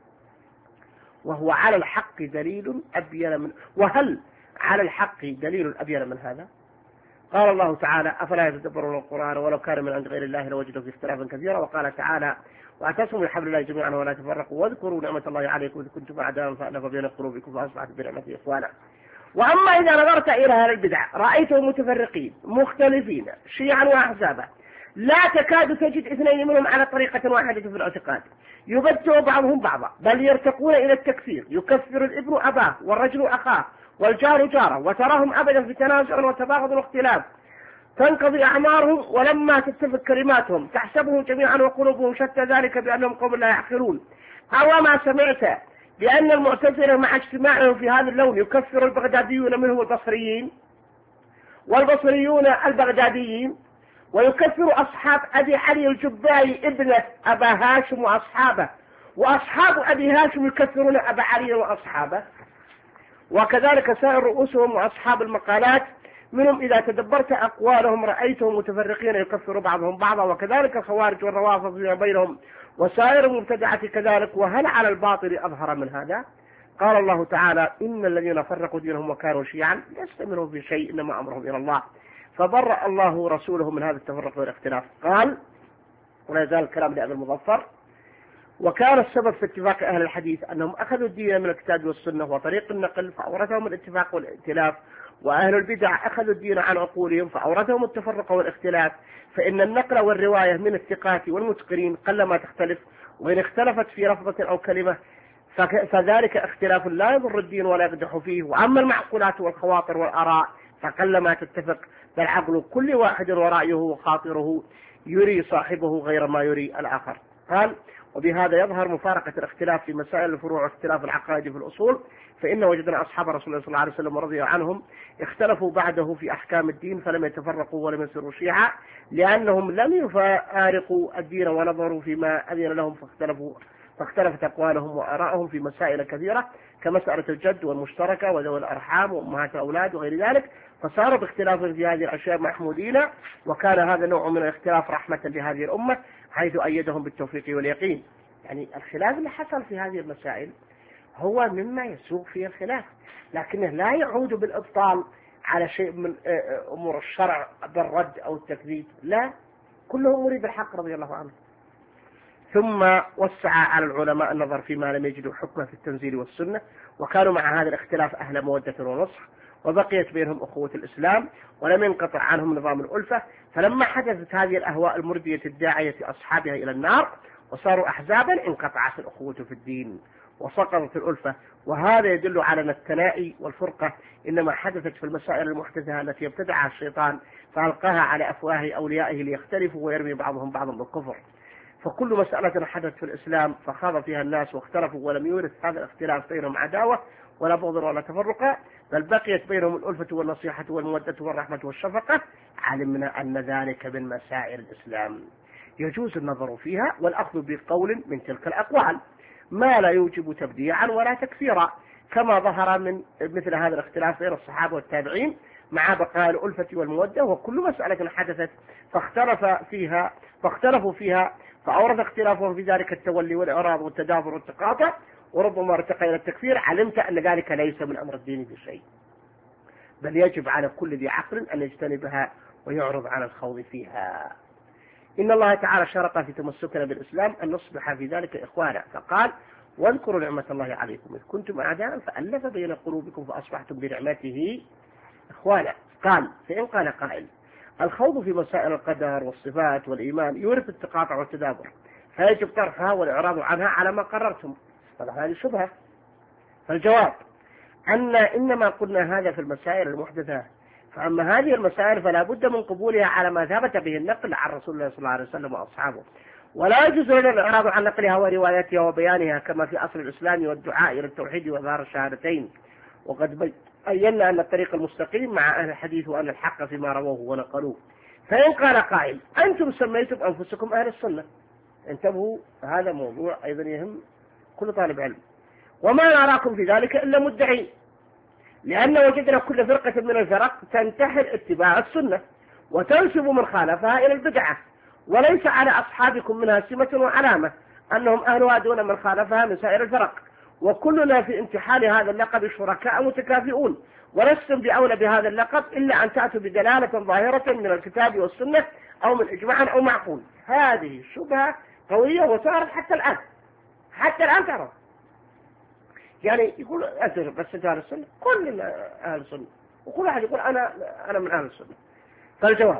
وهو على الحق دليل أبين من وهل على الحق دليل أبين من هذا؟ قال الله تعالى: أفلا يتدبرون القرآن ولو كان من عند غير الله لوجدوا فيه اختلافا كثيرا. وقال تعالى: واعتصموا بحبل الله جميعا ولا تفرقوا واذكروا نعمة الله عليكم إذ كنتم أعداء فألف بين قلوبكم فأصبحتم بنعمته إخوانا. وأما إذا نظرت إلى أهل البدع رأيتهم متفرقين مختلفين شيعا وأحزابا، لا تكاد تجد اثنين منهم على طريقة واحدة في الاعتقاد، يبدع بعضهم بعضا، بل يرتقون إلى التكفير، يكفر الابن أباه والرجل أخاه والجار جاره، وتراهم أبدا في تنازع وتباغض واختلاف، تنقضي أعمارهم ولما تتفق كلماتهم، تحسبهم جميعا وقلوبهم شتى، ذلك بأنهم قوم لا يعقلون. أو ما سمعت بأن المعتزلة مع اجتماعهم في هذا اللون يكفر البغداديون منهم البصريين والبصريون البغداديين، ويكفر أصحاب أبي علي الجبائي ابنة أبا هاشم وأصحابه، وأصحاب أبي هاشم يكفرون أبا علي وأصحابه، وكذلك سائر رؤوسهم وأصحاب المقالات منهم إذا تدبرت أقوالهم رأيتهم متفرقين يكفر بعضهم بعضا، وكذلك الخوارج والروافض فيما بينهم وسائر المبتدعة كذلك. وهل على الباطل أظهر من هذا؟ قال الله تعالى: إن الذين فرقوا دينهم وكانوا شيعا لست منهم في شيء إنما أمرهم إلى الله. فبرأ الله رسوله من هذا التفرق والاختلاف. قال، ولا يزال الكلام لأبي المظفر: وكان السبب في اتفاق أهل الحديث أنهم أخذوا الدين من الكتاب والسنة وطريق النقل فأورثهم الاتفاق والائتلاف، وأهل البدع أخذوا الدين عن عقولهم فأورثهم التفرق والاختلاف. فإن النقل والرواية من الثقات والمتقنين قلما تختلف، وإن اختلفت في لفظة أو كلمة فذلك اختلاف لا يضر الدين ولا يقدح فيه. وأما المعقولات والخواطر والآراء فقلما تتفق، بل عقل كل واحد ورأيه وخاطره يري صاحبه غير ما يري الآخر. قال: وبهذا يظهر مفارقة الاختلاف في مسائل الفروع واختلاف العقائد في الأصول، فإن وجدنا أصحاب رسول الله صلى الله عليه وسلم ورضي عنهم اختلفوا بعده في أحكام الدين فلم يتفرقوا ولم يصيروا شيعا، لأنهم لم يفارقوا الدين ونظروا فيما أذن لهم فاختلفوا فاختلفت أقوالهم وآراءهم في مسائل كثيرة كمسألة الجد والمشتركة وذوي الأرحام وأمهات الأولاد وغير ذلك، فصار باختلاف في هذه الأشياء محمودين. وكان هذا نوع من الاختلاف رحمة لهذه الأمة حيث أيدهم بالتوفيق واليقين. يعني الخلاف اللي حصل في هذه المسائل هو مما يسوق فيه الخلاف، لكنه لا يعود بالإبطال على شيء من أمور الشرع بالرد أو التكذيب، لا، كلهم مريد الحق رضي الله عنه. ثم وسع على العلماء النظر فيما لم يجدوا حكمه في التنزيل والسنة، وكانوا مع هذا الاختلاف أهل مودة ونصح، وبقيت بينهم أخوة الإسلام ولم ينقطع عنهم نظام الألفة. فلما حدثت هذه الأهواء المردية الداعية أصحابها إلى النار وصاروا أحزابا انقطعت الأخوة في الدين وسقطت الألفة. وهذا يدل على أن التنائي والفرقة إنما حدثت في المسائل المحدثة التي ابتدعها الشيطان فألقاها على أفواه أوليائه ليختلفوا ويرمي بعضهم بعضا بالكفر. فكل مسألة حدثت في الإسلام فخاض فيها الناس واختلفوا ولم يورث هذا الاختلاف بينهم عداوة ولا بغض ولا تفرقة، بل بقيت بينهم الألفة والنصيحة والمودة والرحمة والشفقة، علمنا أن ذلك من مسائل الإسلام يجوز النظر فيها والأخذ بقول من تلك الأقوال ما لا يوجب تبديعا ولا تكفيرا، كما ظهر من مثل هذا الاختلاف بين الصحابة والتابعين مع بقاء الألفة والمودة. وكل مسألة حدثت فاختلف فيها فاختلفوا فيها فأورث اختلافهم في ذلك التولي والإعراض والتدابر والتقاطع، وربما ارتقى إلى التكفير، علمت أن ذلك ليس من أمر الدين بشيء، بل يجب على كل ذي عقل أن يجتنبها ويعرض عن الخوض فيها. إن الله تعالى شرط في تمسكنا بالإسلام أن نصبح في ذلك إخوانا، فقال: واذكروا نعمة الله عليكم إذ كنتم أعداء فألف بين قلوبكم فأصبحتم بنعمته إخوانا. قال: فإن قال قائل: الخوض في مسائل القدر والصفات والإيمان يورث التقاطع والتدابر فيجب طرحها والإعراض عنها على ما قررتم، فهذه شبهة. فالجواب أن إنما قلنا هذا في المسائل المحدثة، فأما هذه المسائل فلا بد من قبولها على ما ثبت به النقل عن رسول الله صلى الله عليه وسلم وأصحابه، ولا يجوز لنا الإعراض عن نقلها وروايتها وبيانها كما في أصل الإسلام والدعاء إلى التوحيد وظهر الشهادتين. وقد بينا أن الطريق المستقيم مع أهل الحديث وأن الحق فيما رووه ونقلوه. فإن قال قائل: أنتم سميتم أنفسكم أهل السنة، انتبهوا، هذا موضوع أيضا يهم كل طالب علم، وما نراكم في ذلك إلا مدعين، لأن وجدنا كل فرقة من الفرق تنتحل اتباع السنة وتنسب من خالفها إلى البدعة، وليس على أصحابكم منها سمة وعلامة أنهم أهلها دون من خالفها من سائر الفرق، وكلنا في انتحال هذا اللقب شركاء متكافئون، ولستم بأولى بهذا اللقب إلا أن تأتوا بدلالة ظاهرة من الكتاب والسنة أو من إجماع أو معقول. هذه شبهة قوية وصارت حتى الآن حتى الآن ترى، يعني يقول أثر بس أهل السنة، كل أهل السنة، وكل واحد يقول أنا أنا من أهل السنة. فالجواب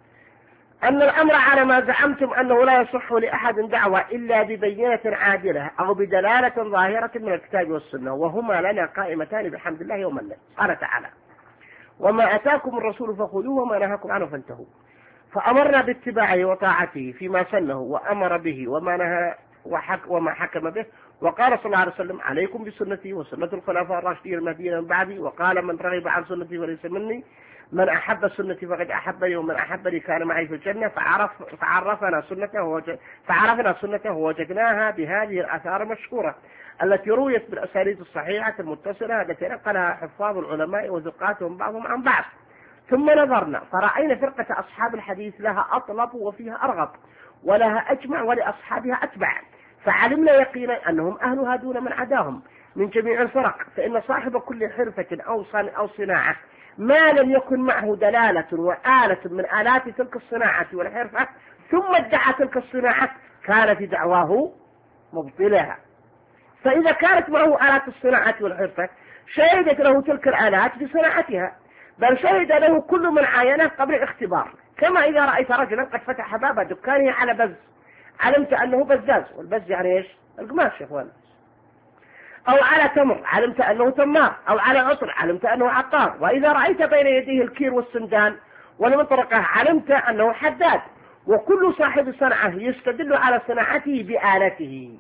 أن الأمر على ما زعمتم أنه لا يصح لأحد دعوة إلا ببينة عادلة أو بدلالة ظاهرة من الكتاب والسنة، وهما لنا قائمتان بحمد الله يوم الليل. قال تعالى: وما أتاكم الرسول فخذوه وما نهاكم عنه فانتهوا. فأمرنا باتباعه وطاعته فيما سنه وأمر به وما نهى وحك وما حكم به، وقال صلى الله عليه وسلم: عليكم بسنتي وسنة الخلفاء الراشدين المهديين من بعدي، وقال: من رغب عن سنتي وليس مني، من أحب سنتي فقد أحبني، ومن أحبني كان معي في الجنة. فعرف فعرفنا سنته وجد فعرفنا سنته ووجدناها بهذه الآثار المشهورة التي رويت بالأسانيد الصحيحة المتصلة التي نقلها حفاظ العلماء وثقاتهم بعضهم عن بعض. ثم نظرنا فرأينا فرقة أصحاب الحديث لها أطلب وفيها أرغب، ولها أجمع ولأصحابها أتبع، فعلمنا يقينا أنهم أهلها دون من عداهم من جميع الفرق. فإن صاحب كل حرفة أو أو صناعة ما لم يكن معه دلالة وآلة من آلات تلك الصناعة والحرفة ثم ادعى تلك الصناعة كان في دعواه مبطلها. فإذا كانت معه آلات الصناعة والحرفة شهدت له تلك الآلات بصناعتها، بل شهد له كل من عاينه قبل الاختبار. كما إذا رأيت رجلا قد فتح باب دكانه على بز علمت أنه بزاز، والبز يعني إيش؟ القماش يا إخوان. أو على تمر علمت أنه تمار، أو على عطر علمت أنه عطار. وإذا رأيت بين يديه الكير والسندان والمطرقة علمت أنه حداد. وكل صاحب صنعة يستدل على صناعته بآلته،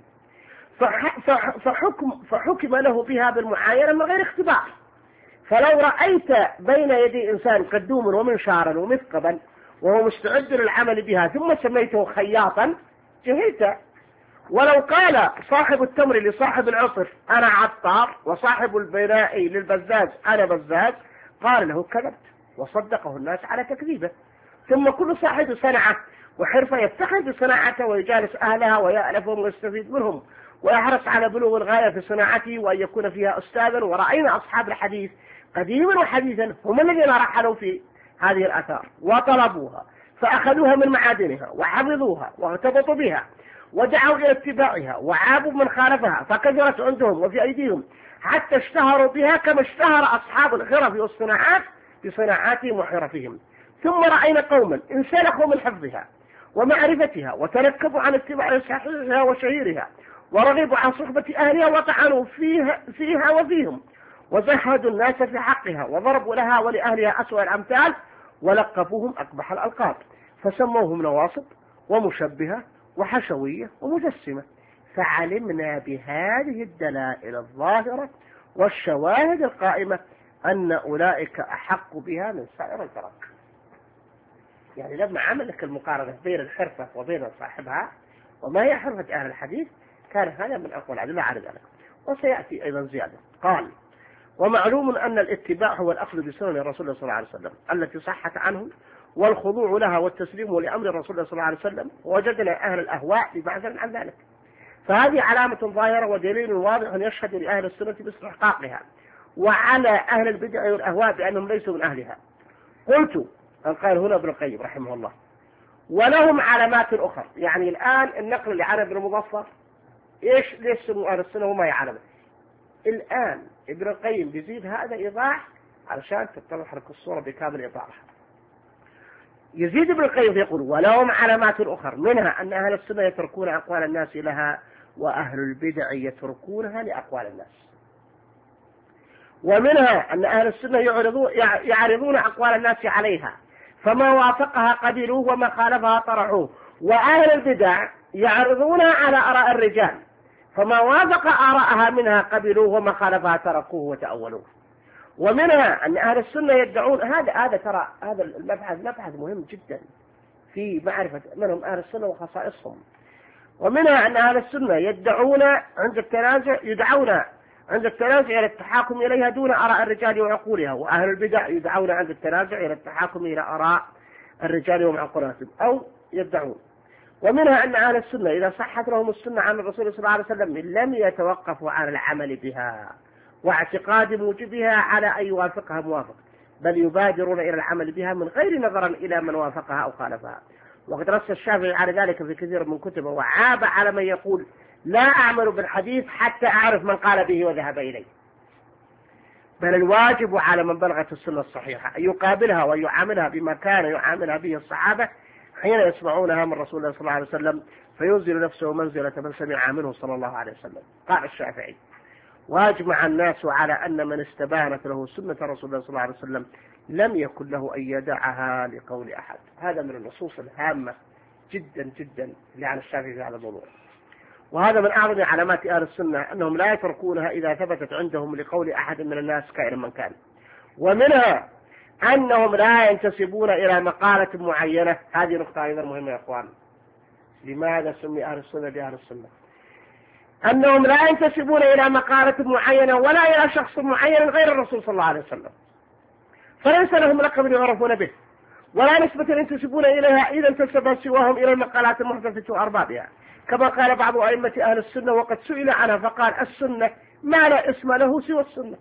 فحكم, فحكم له بها بالمعاينة من غير اختبار. فلو رأيت بين يدي إنسان قدوم ومنشارا ومثقبا وهو مستعد للعمل بها ثم سميته خياطا جهلت. ولو قال صاحب التمر لصاحب العطر أنا عطار، وصاحب البناء للبزاز أنا بزاز، قال له كذبت، وصدقه الناس على تكذيبه. ثم كل صاحب صنعة وحرفة يفتخر بصناعته ويجالس أهلها ويألفهم ويستفيد منهم ويحرص على بلوغ الغاية في صناعته وأن يكون فيها أستاذا. ورأينا أصحاب الحديث قديما وحديثا هم الذين رحلوا في هذه الآثار وطلبوها فأخذوها من معادنها وحفظوها واغتبطوا بها ودعوا إلى اتباعها وعابوا من خالفها فكثرت عندهم وفي أيديهم حتى اشتهروا بها كما اشتهر أصحاب الحرف والصناعات بصناعاتهم وحرفهم. ثم رأينا قوما انسلخوا من حفظها ومعرفتها وتنكبوا عن اتباع صحيحها وشهيرها ورغبوا عن صحبة أهلها وطعنوا فيها, فيها وفيهم وزهدوا الناس في حقها وضربوا لها ولأهلها أسوأ الأمثال ولقبوهم أقبح الألقاب، فسموهم نواصب ومشبهة وحشوية ومجسمة. فعلمنا بهذه الدلائل الظاهرة والشواهد القائمة أن أولئك أحق بها من سائر الفرق. يعني لما عمل لك المقارنة بين الحرفة وبين صاحبها وما هي حرفة أهل الحديث كان هذا من أقوى الأدلة على ذلك. وسيأتي أيضا زيادة. قال ومعلوم أن الاتباع هو الأخذ بسنن الرسول صلى الله عليه وسلم التي صحت عنه والخضوع لها والتسليم لأمر الرسول صلى الله عليه وسلم. ووجدنا أهل الأهواء ببعثا عن ذلك، فهذه علامة ظاهرة ودليل واضح يشهد لأهل السنة باستحقاقها وعلى أهل البدع والأهواء بأنهم ليسوا من أهلها. قلت قال هنا ابن القيم رحمه الله ولهم علامات أخرى. يعني الآن النقل اللي عن ابن المظفر إيش ليش سموا أهل السنة وما هي علامة. الآن ابن القيم بيزيد هذا إيضاح علشان تتضح لك الصورة بكامل إيضاحها. يزيد ابن القيم يقول ولهم علامات أخرى منها أن أهل السنة يتركون أقوال الناس لها وأهل البدع يتركونها لأقوال الناس. ومنها أن أهل السنة يعرضون أقوال الناس عليها فما وافقها قبلوه وما خالفها طرحوه. وأهل البدع يعرضونها على آراء الرجال فما وافق آراءها منها قبلوه وما خالفها تركوه وتأولوه. ومنها أن أهل السنة يدعون هذا هذا ترى هذا المبحث مبحث مهم جدا في معرفة من هم أهل السنة وخصائصهم. ومنها أن أهل السنة يدعون عند التنازع يدعون عند التنازع إلى التحاكم إليها دون آراء الرجال وعقولها، وأهل البدع يدعون عند التنازع إلى التحاكم إلى آراء الرجال ومعقولاتهم أو يدعون. ومنها أن أهل السنة إذا صحت لهم السنة عن الرسول صلى الله عليه وسلم لم يتوقفوا على العمل بها واعتقاد موجبها على أن يوافقها موافق، بل يبادرون إلى العمل بها من غير نظرا إلى من وافقها أو خالفها. وقد رص الشافعي على ذلك في كثير من كتبه وعاب على من يقول لا أعمل بالحديث حتى أعرف من قال به وذهب إليه، بل الواجب على من بلغت السنة الصحيحة أن يقابلها ويعاملها بما كان يعاملها به الصحابة حين يسمعونها من رسول الله صلى الله عليه وسلم فينزل نفسه منزلة من سمع منه صلى الله عليه وسلم. قال الشافعي واجمع الناس على أن من استبانت له سنة رسول الله صلى الله عليه وسلم لم يكن له أن يدعها لقول أحد. هذا من النصوص الهامة جدا جدا اللي عن الشافعي في هذا الموضوع. وهذا من أعظم علامات أهل السنة أنهم لا يتركونها إذا ثبتت عندهم لقول أحد من الناس كائنا من كان. ومنها أنهم لا ينتسبون إلى مقالة معينة. هذه نقطة أيضا مهمة يا أخوان. لماذا سمي أهل السنة بأهل السنة؟ أنهم لا ينتسبون إلى مقالة معينة ولا إلى شخص معين غير الرسول صلى الله عليه وسلم، فليس لهم لقب يعرفون به ولا نسبة ينتسبون إليها إذا انتسب سواهم إلى المقالات المحدثة وأربابها، كما قال بعض أئمة أهل السنة وقد سئل عنها فقال السنة ما لا اسم له سوى السنة.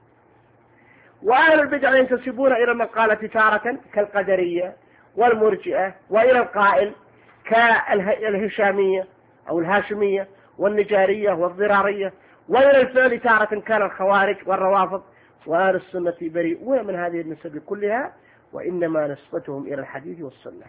وأهل البدع ينتسبون إلى المقالة تارة كالقدرية والمرجئة، وإلى القائل كالهشامية أو الهاشمية والنجارية والضرارية، وإلى الفعل تارة كان الخوارج والروافض. وأهل السنة بريئون من هذه النسب كلها، وإنما نسبتهم إلى الحديث والسنة.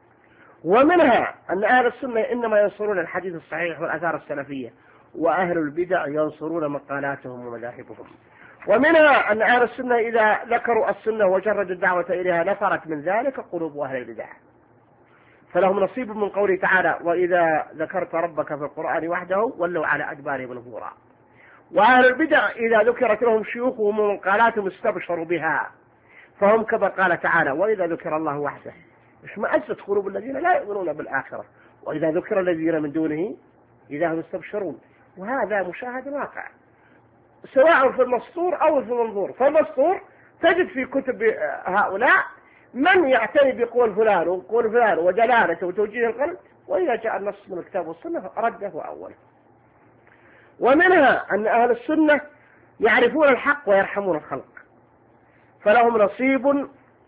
ومنها أن أهل السنة إنما ينصرون الحديث الصحيح والآثار السلفية، وأهل البدع ينصرون مقالاتهم ومذاهبهم. ومنها أن أهل السنة إذا ذكروا السنة وجردوا الدعوة إليها نفرت من ذلك قلوب أهل البدع، فلهم نصيب من قوله تعالى وإذا ذكرت ربك في القرآن وحده ولوا على أدبارهم نفورا. وأهل البدع إذا ذكرت لهم شيوخهم ومقالاتهم استبشروا بها، فهم كما قال تعالى وإذا ذكر الله وحده اشمأزت قلوب الذين لا يؤمنون بالآخرة وإذا ذكر الذين من دونه إذا هم يستبشرون. وهذا مشاهد واقع سواء في المسطور أو في المنظور. فالمسطور تجد في كتب هؤلاء من يعتني بقول فلان وقول فلان ودلالته وتوجيه القلب، وإذا جاء النص من الكتاب والسنة رده وأوله. ومنها أن أهل السنة يعرفون الحق ويرحمون الخلق، فلهم نصيب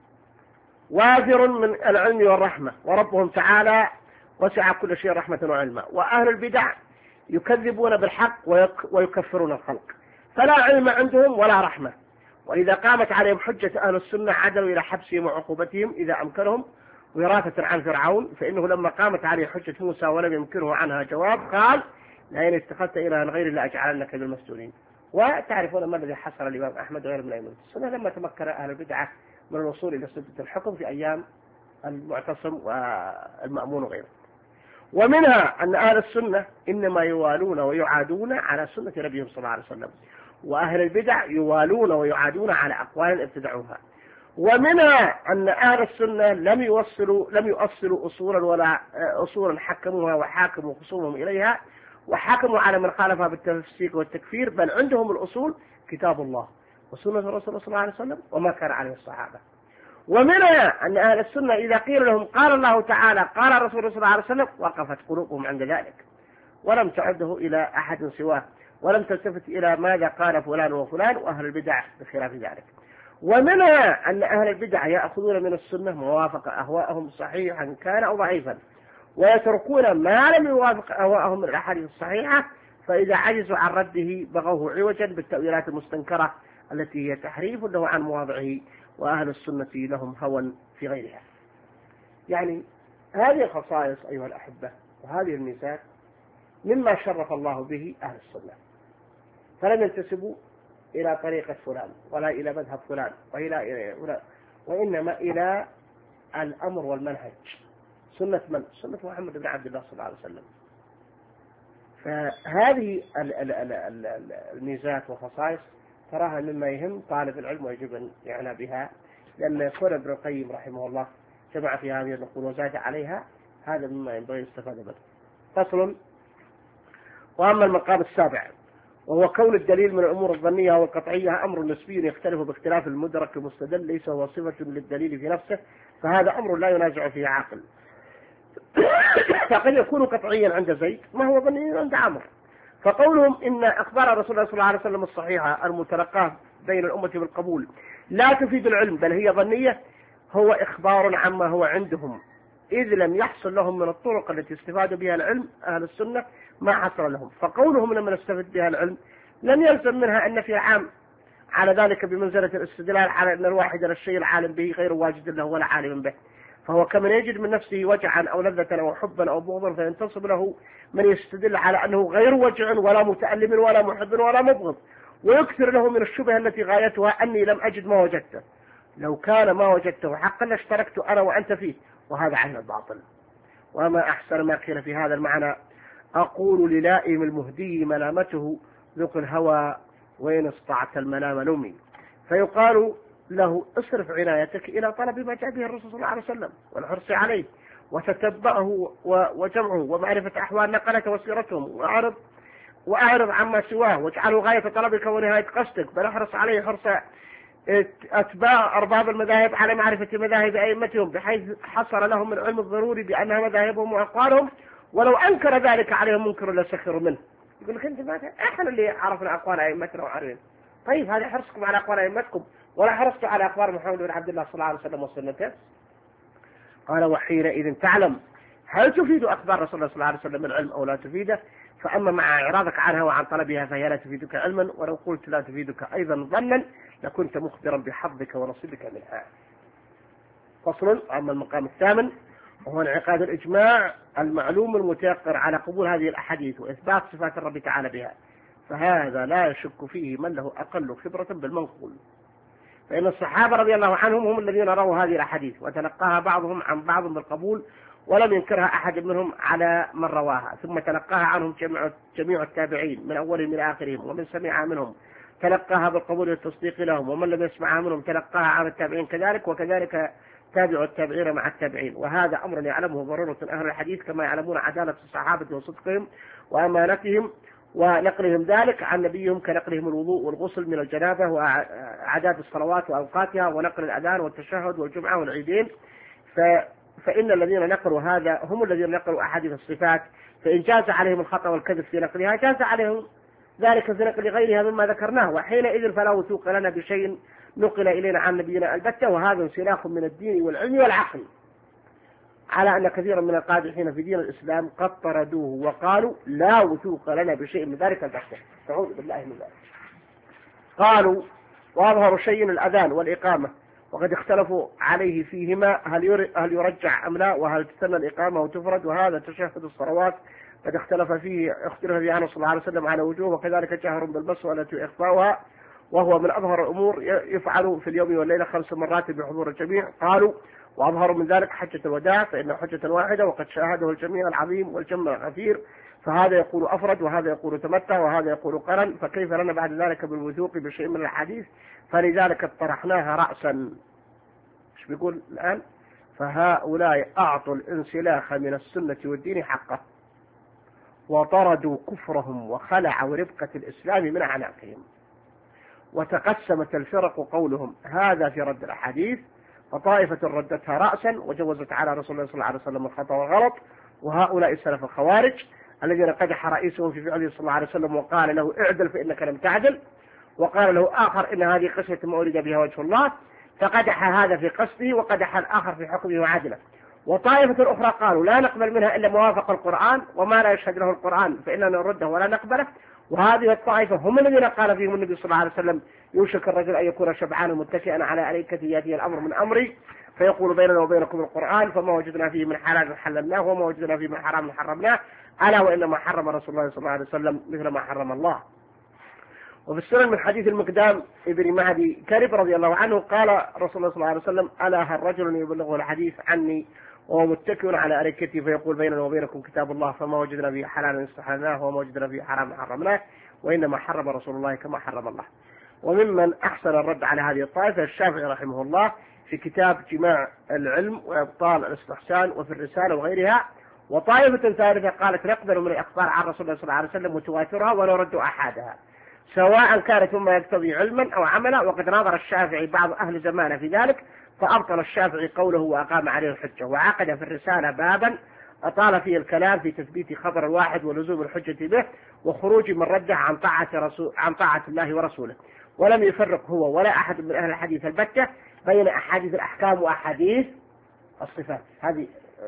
وافر من العلم والرحمة، وربهم تعالى وسع كل شيء رحمة وعلما. وأهل البدع يكذبون بالحق ويكفرون الخلق، فلا علم عندهم ولا رحمة. وإذا قامت عليهم حجة أهل السنة عدلوا إلى حبسهم وعقوبتهم إذا أمكنهم وراثة عن فرعون، فإنه لما قامت عليه حجة موسى ولم يمكنه عنها جواب قال لئن اتخذت إلها غير الله أجعلنك من المسجونين. وتعرفون ما الذي حصل الإمام أحمد وغيره من أئمة السنة لما تمكن أهل البدعة من الوصول إلى سدة الحكم في أيام المعتصم والمأمون وغيره. ومنها أن أهل السنة إنما يوالون ويعادون على سنة نبيهم صلى الله عليه وسلم، وأهل البدع يوالون ويعادون على أقوال ابتدعوها. ومنها أن أهل السنة لم يوصلوا لم يؤصلوا أصولا ولا أصولا حكموها وحاكموا خصومهم إليها وحكموا على من خالفها بالتفسيق والتكفير، بل عندهم الأصول كتاب الله وسنة الرسول صلى الله عليه وسلم وما كان عليه الصحابة. ومنها أن أهل السنة إذا قيل لهم قال الله تعالى قال الرسول صلى الله عليه وسلم وقفت قلوبهم عند ذلك ولم تعده إلى أحد سواه، ولم تلتفت إلى ماذا قال فلان وفلان، وأهل البدع بخلاف ذلك. ومنها أن أهل البدع يأخذون من السنة موافق أهواءهم صحيحا كان أو ضعيفا، ويتركون ما لم يوافق أهواءهم من الأحاديث الصحيحة، فإذا عجزوا عن رده بغوه عوجا بالتأويلات المستنكرة التي هي تحريف له عن مواضعه، وأهل السنة لهم هوى في غيرها. يعني هذه الخصائص أيها الأحبة وهذه الميزات مما شرف الله به أهل السنة، فلم ينتسبوا إلى طريقة فلان ولا إلى مذهب فلان وإلى ولا وإنما إلى الأمر والمنهج، سنة من؟ سنة محمد بن عبد الله صلى الله عليه وسلم. فهذه الميزات والخصائص تراها مما يهم طالب العلم ويجب أن يعنى بها، لأن يقول ابن القيم رحمه الله جمع في هذه النقول وزاد عليها، هذا مما ينبغي الاستفادة منه. فصل. وأما المقام السابع وهو كون الدليل من الأمور الظنية والقطعية أمر نسبي يختلف باختلاف المدرك المستدل، ليس هو صفة للدليل في نفسه، فهذا أمر لا ينازع فيه عاقل. فقد يكون قطعيا عند زيد ما هو ظني عند عمرو. فقولهم إن أخبار رسول الله صلى الله عليه وسلم الصحيحة المتلقاة بين الأمة بالقبول لا تفيد العلم بل هي ظنية، هو إخبار عما هو عندهم، إذ لم يحصل لهم من الطرق التي استفادوا بها العلم أهل السنة ما حصل لهم. فقولهم لما نستفد بها العلم لم يلزم منها أن في عام على ذلك بمنزلة الاستدلال على أن الواحد الشيء العالم به غير واجد له ولا عالم به، فهو كمن يجد من نفسه وجعا أو لذة أو حبا أو بغضا فينتصب له من يستدل على أنه غير وجع ولا متألم ولا محب ولا مبغض، ويكثر له من الشبه التي غايتها أني لم أجد ما وجدته، لو كان ما وجدته حقا لاشتركت أنا وأنت فيه، وهذا عين الباطل. وما أحسن ما قيل في هذا المعنى أقول للائم المهدي ملامته ذوق الهوى وإن استطعت المنام لومي، فيقال له اصرف عنايتك إلى طلب ما جاء به الرسول صلى الله عليه وسلم والحرص عليه وتتبعه وجمعه ومعرفة أحوال نقلته وسيرتهم، وأعرض وأعرض عما سواه واجعله غاية طلبك ونهاية قصدك، بل احرص عليه حرص أتباع أرباب المذاهب على معرفة مذاهب أئمتهم بحيث حصل لهم من العلم الضروري بأنها مذاهبهم وأقوالهم، ولو أنكر ذلك عليهم منكر لسخروا منه. يقول لك أنت ما إحنا اللي عرفنا أقوال أئمتنا وعارفين. طيب هذا حرصكم على أقوال أئمتكم ولا حرصتوا على أخبار محمد بن عبد الله صلى الله عليه وسلم وسنته؟ قال وحينئذ تعلم هل تفيد أخبار رسول الله صلى الله عليه وسلم العلم أو لا تفيده، فأما مع إعراضك عنها وعن طلبها فهي لا تفيدك علما، ولو قلت لا تفيدك أيضا ظنا لكنت مخبرا بحظك ونصيبك منها. فصل. أما المقام الثامن وهو انعقاد الإجماع المعلوم المتيقر على قبول هذه الأحاديث وإثبات صفات الرب تعالى بها، فهذا لا يشك فيه من له أقل خبرة بالمنقول، فإن الصحابة رضي الله عنهم هم الذين رووا هذه الأحاديث وتلقاها بعضهم عن بعض بالقبول ولم ينكرها أحد منهم على من رواها، ثم تلقاها عنهم جميع التابعين من أولهم إلى آخرهم، ومن سمعها منهم تلقاها بالقبول والتصديق لهم، ومن لم يسمعها منهم تلقاها عن التابعين كذلك، وكذلك تابع التابعين مع التابعين. وهذا أمر يعلمه ضرورة أهل الحديث كما يعلمون عدالة الصحابة وصدقهم وأمانتهم ونقلهم ذلك عن نبيهم كنقلهم الوضوء والغسل من الجنابة وعداد الصلوات وأوقاتها ونقل الأذان والتشهد والجمعة والعيدين. ف فإن الذين نقلوا هذا هم الذين نقلوا أحاديث الصفات، فإن جاز عليهم الخطأ والكذب في نقلها جاز عليهم ذلك في نقل غيرها مما ذكرناه، وحينئذ فلا وثوق لنا بشيء نقل إلينا عن نبينا البتة، وهذا انسلاخ من الدين والعلم والعقل، على أن كثيرا من القادحين في دين الإسلام قد طردوه وقالوا لا وثوق لنا بشيء من ذلك البتة. أعوذ بالله من ذلك. قالوا وأظهر شيء الأذان والإقامة، وقد اختلفوا عليه فيهما هل يرجع أم لا، وهل تسمى الإقامة وتفرد، وهذا تشهد الصلوات قد اختلف فيه اختلف فيه عنه صلى الله عليه وسلم على وجوه، وكذلك جهر بالبص والتي إخفاؤها، وهو من أظهر الأمور يفعل في اليوم والليلة خمس مرات بحضور الجميع. قالوا وأظهر من ذلك حجة الوداع، فإنه حجة واحدة وقد شاهده الجميع العظيم والجمع الغفير، فهذا يقول أفرد وهذا يقول تمتع وهذا يقول قرن، فكيف لنا بعد ذلك بالوثوق بشيء من الحديث؟ فلذلك اطرحناها رأسا. ايش بيقول الآن؟ فهؤلاء أعطوا الانسلاخ من السنة والدين حقه، وطردوا كفرهم وخلعوا ربقة الإسلام من أعناقهم، وتقسمت الفرق قولهم هذا في رد الأحاديث، فطائفة ردتها رأسا وجوزت على رسول الله صلى الله عليه وسلم الخطأ والغلط، وهؤلاء السلف الخوارج الذين قدح رئيسهم في فعله صلى الله عليه وسلم وقال له اعدل فإنك لم تعدل، وقال له آخر إن هذه قسمة ما أريد بها وجه الله، فقدح هذا في قصده وقدح الآخر في حكمه وعدله. وطائفة الأخرى قالوا لا نقبل منها إلا موافق القرآن، وما لا يشهد له القرآن فإننا نرده ولا نقبله. وهذه الطائفة هم الذين قال فيهم النبي صلى الله عليه وسلم يوشك الرجل أن يكون شبعانا متكئا على أريكته يأتي الأمر من أمري فيقول بيننا وبينكم القرآن، فما وجدنا فيه من حلال حللناه وما وجدنا فيه من حرام حرمناه، ألا وإنما حرم رسول الله صلى الله عليه وسلم مثل ما حرم الله. وفي السنن من حديث المقدام ابن معدي كرب رضي الله عنه قال رسول الله صلى الله عليه وسلم ألا هل رجل يبلغه الحديث عني وهو متكئ على أريكته فيقول بيننا وبينكم كتاب الله، فما وجدنا فيه حلالا استحللناه وما وجدنا فيه حرام حرمناه، وإنما حرم رسول الله كما حرم الله. وممن أحسن الرد على هذه الطائفة الشافعي رحمه الله في كتاب جماع العلم وإبطال الاستحسان وفي الرسالة وغيرها. وطائفة ثالثة قالت نقبل من الأخبار عن رسول الله صلى الله عليه وسلم متواترها ونرد أحادها سواء كانت مما يقتضي علما أو عملا. وقد ناظر الشافعي بعض أهل زمانه في ذلك فأبطل الشافعي قوله وأقام عليه الحجة، وعقد في الرسالة بابا أطال فيه الكلام في تثبيت خبر الواحد ولزوم الحجة به وخروج من رده عن طاعة, رسول عن طاعة الله ورسوله، ولم يفرق هو ولا أحد من أهل الحديث البتة بين أحاديث الأحكام وأحاديث الصفات. هذه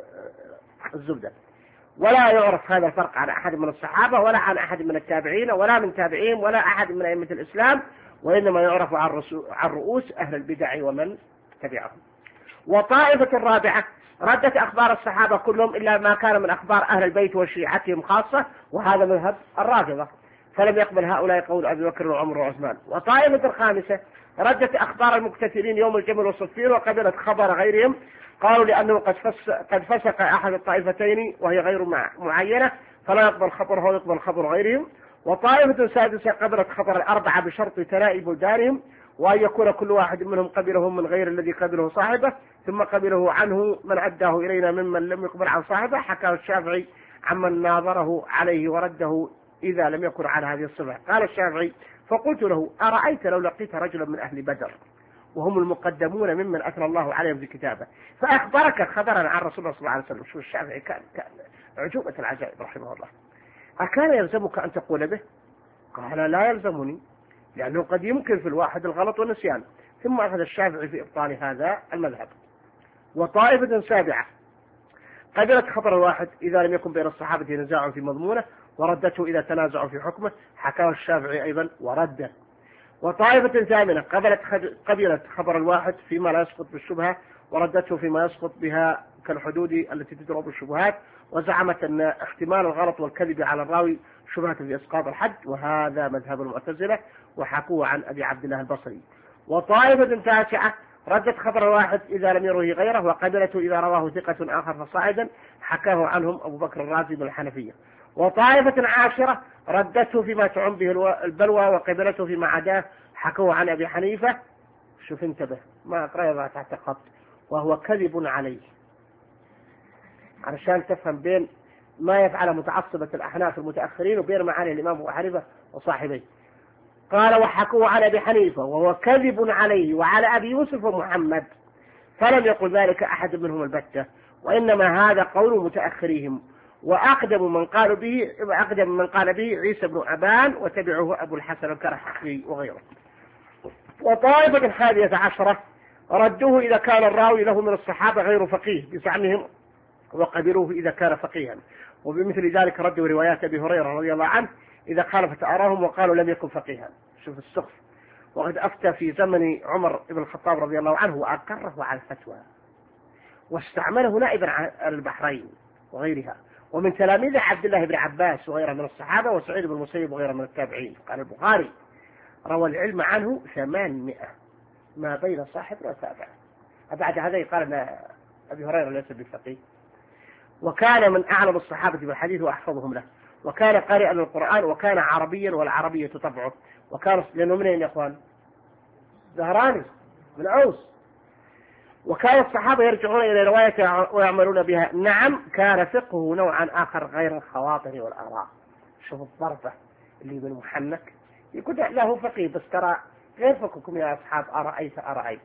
الزبدة. ولا يعرف هذا الفرق عن أحد من الصحابة ولا عن أحد من التابعين ولا من تابعين ولا أحد من أئمة الإسلام، وإنما يعرف عن, عن رؤوس أهل البدع ومن تبعهم. وطائفة الرابعة ردت أخبار الصحابة كلهم إلا ما كان من أخبار أهل البيت وشيعتهم خاصة، وهذا مذهب الرافضة، فلم يقبل هؤلاء قول أبي بكر وعمر وعثمان. وطائفة الخامسة ردت أخبار المكتثرين يوم الجمل والصفين وقبلت خبر غيرهم، قالوا لأنه قد, فس قد فسق أحد الطائفتين وهي غير معينة فلا يقبل خبره ويقبل خبر غيرهم. وطائفة سادسة قبلت خبر الأربعة بشرط تنائي بلدانهم، وأن يكون كل واحد منهم قبله من غير الذي قبله صاحبه ثم قبله عنه من أداه إلينا ممن لم يقبل عن صاحبه، حكى الشافعي عمن ناظره عليه ورده إذا لم يكن على هذه الصفة. قال الشافعي فقلت له أرأيت لو لقيت رجلا من أهل بدر وهم المقدمون ممن أثنى الله عليهم في كتابه. فأخبرك خبرا عن رسول الله صلى الله عليه وسلم. شو الشافعي كان, كان عجوبة العجائب رحمه الله. أكان يلزمك أن تقول به؟ قال لا يلزمني، لأنه قد يمكن في الواحد الغلط والنسيان. ثم أخذ الشافعي في إبطال هذا المذهب. وطائفة سابعة قبلت خبر الواحد إذا لم يكن بين الصحابة نزاع في مضمونه وردته إذا تنازعوا في حكمه، حكاه الشافعي أيضا ورده. وطائفة ثامنة قبلت قبلت خبر الواحد فيما لا يسقط بالشبهة وردته فيما يسقط بها كالحدود التي تدرب الشبهات، وزعمت أن احتمال الغلط والكذب على الراوي شبهة في إسقاط الحد، وهذا مذهب المعتزلة وحكوه عن أبي عبد الله البصري. وطائفة تاسعة ردت خبر الواحد إذا لم يروه غيره وقبلته إذا رواه ثقة آخر فصاعدا، حكاه عنهم أبو بكر الرازي من الحنفية. وطائفة عاشرة ردته فيما تعم به البلوى وقبلته فيما عداه، حكوا عن أبي حنيفة. شوف انتبه، ما أقرأ تحت خط، وهو كذب عليه، علشان تفهم بين ما يفعل متعصبة الأحناف المتأخرين وبين معاني الإمام أبو حنيفة وصاحبيه. قال وحكوا عن أبي حنيفة وهو كذب عليه وعلى أبي يوسف ومحمد، فلم يقل ذلك أحد منهم البتة، وإنما هذا قول متأخريهم. وأقدم من قال به أقدم من قال به عيسى بن أبان وتبعه أبو الحسن الكرخي وغيره. وطائفة الحادية عشرة ردوه إذا كان الراوي له من الصحابة غير فقيه بزعمهم، وقبلوه إذا كان فقيها. وبمثل ذلك ردوا روايات أبي هريرة رضي الله عنه إذا خالفت آراهم وقالوا لم يكن فقيها. شوف السخف. وقد أفتى في زمن عمر بن الخطاب رضي الله عنه وأقره على الفتوى، واستعمله نائبا عن البحرين وغيرها. ومن تلاميذ عبد الله بن عباس وغيره من الصحابة وسعيد بن المسيب وغيره من التابعين. قال البخاري روى العلم عنه ثمانمائة ما بين صاحب وتابع. بعد هذا قال أن أبي هريرة ليس بفقيه، وكان من أعلم الصحابة بالحديث وأحفظهم له، وكان قارئا للقرآن، وكان عربيا والعربية تطبعه، وكان لأنه منين يا أخوان؟ زهراني من عوس. وكان الصحابة يرجعون إلى رواية ويعملون بها. نعم كان فقهه نوعا آخر غير الخواطر والآراء. شوف الضربة اللي من محنك يقول له فقيه بس ترى غير فقهكم يا أصحاب أرأيت أرأيت.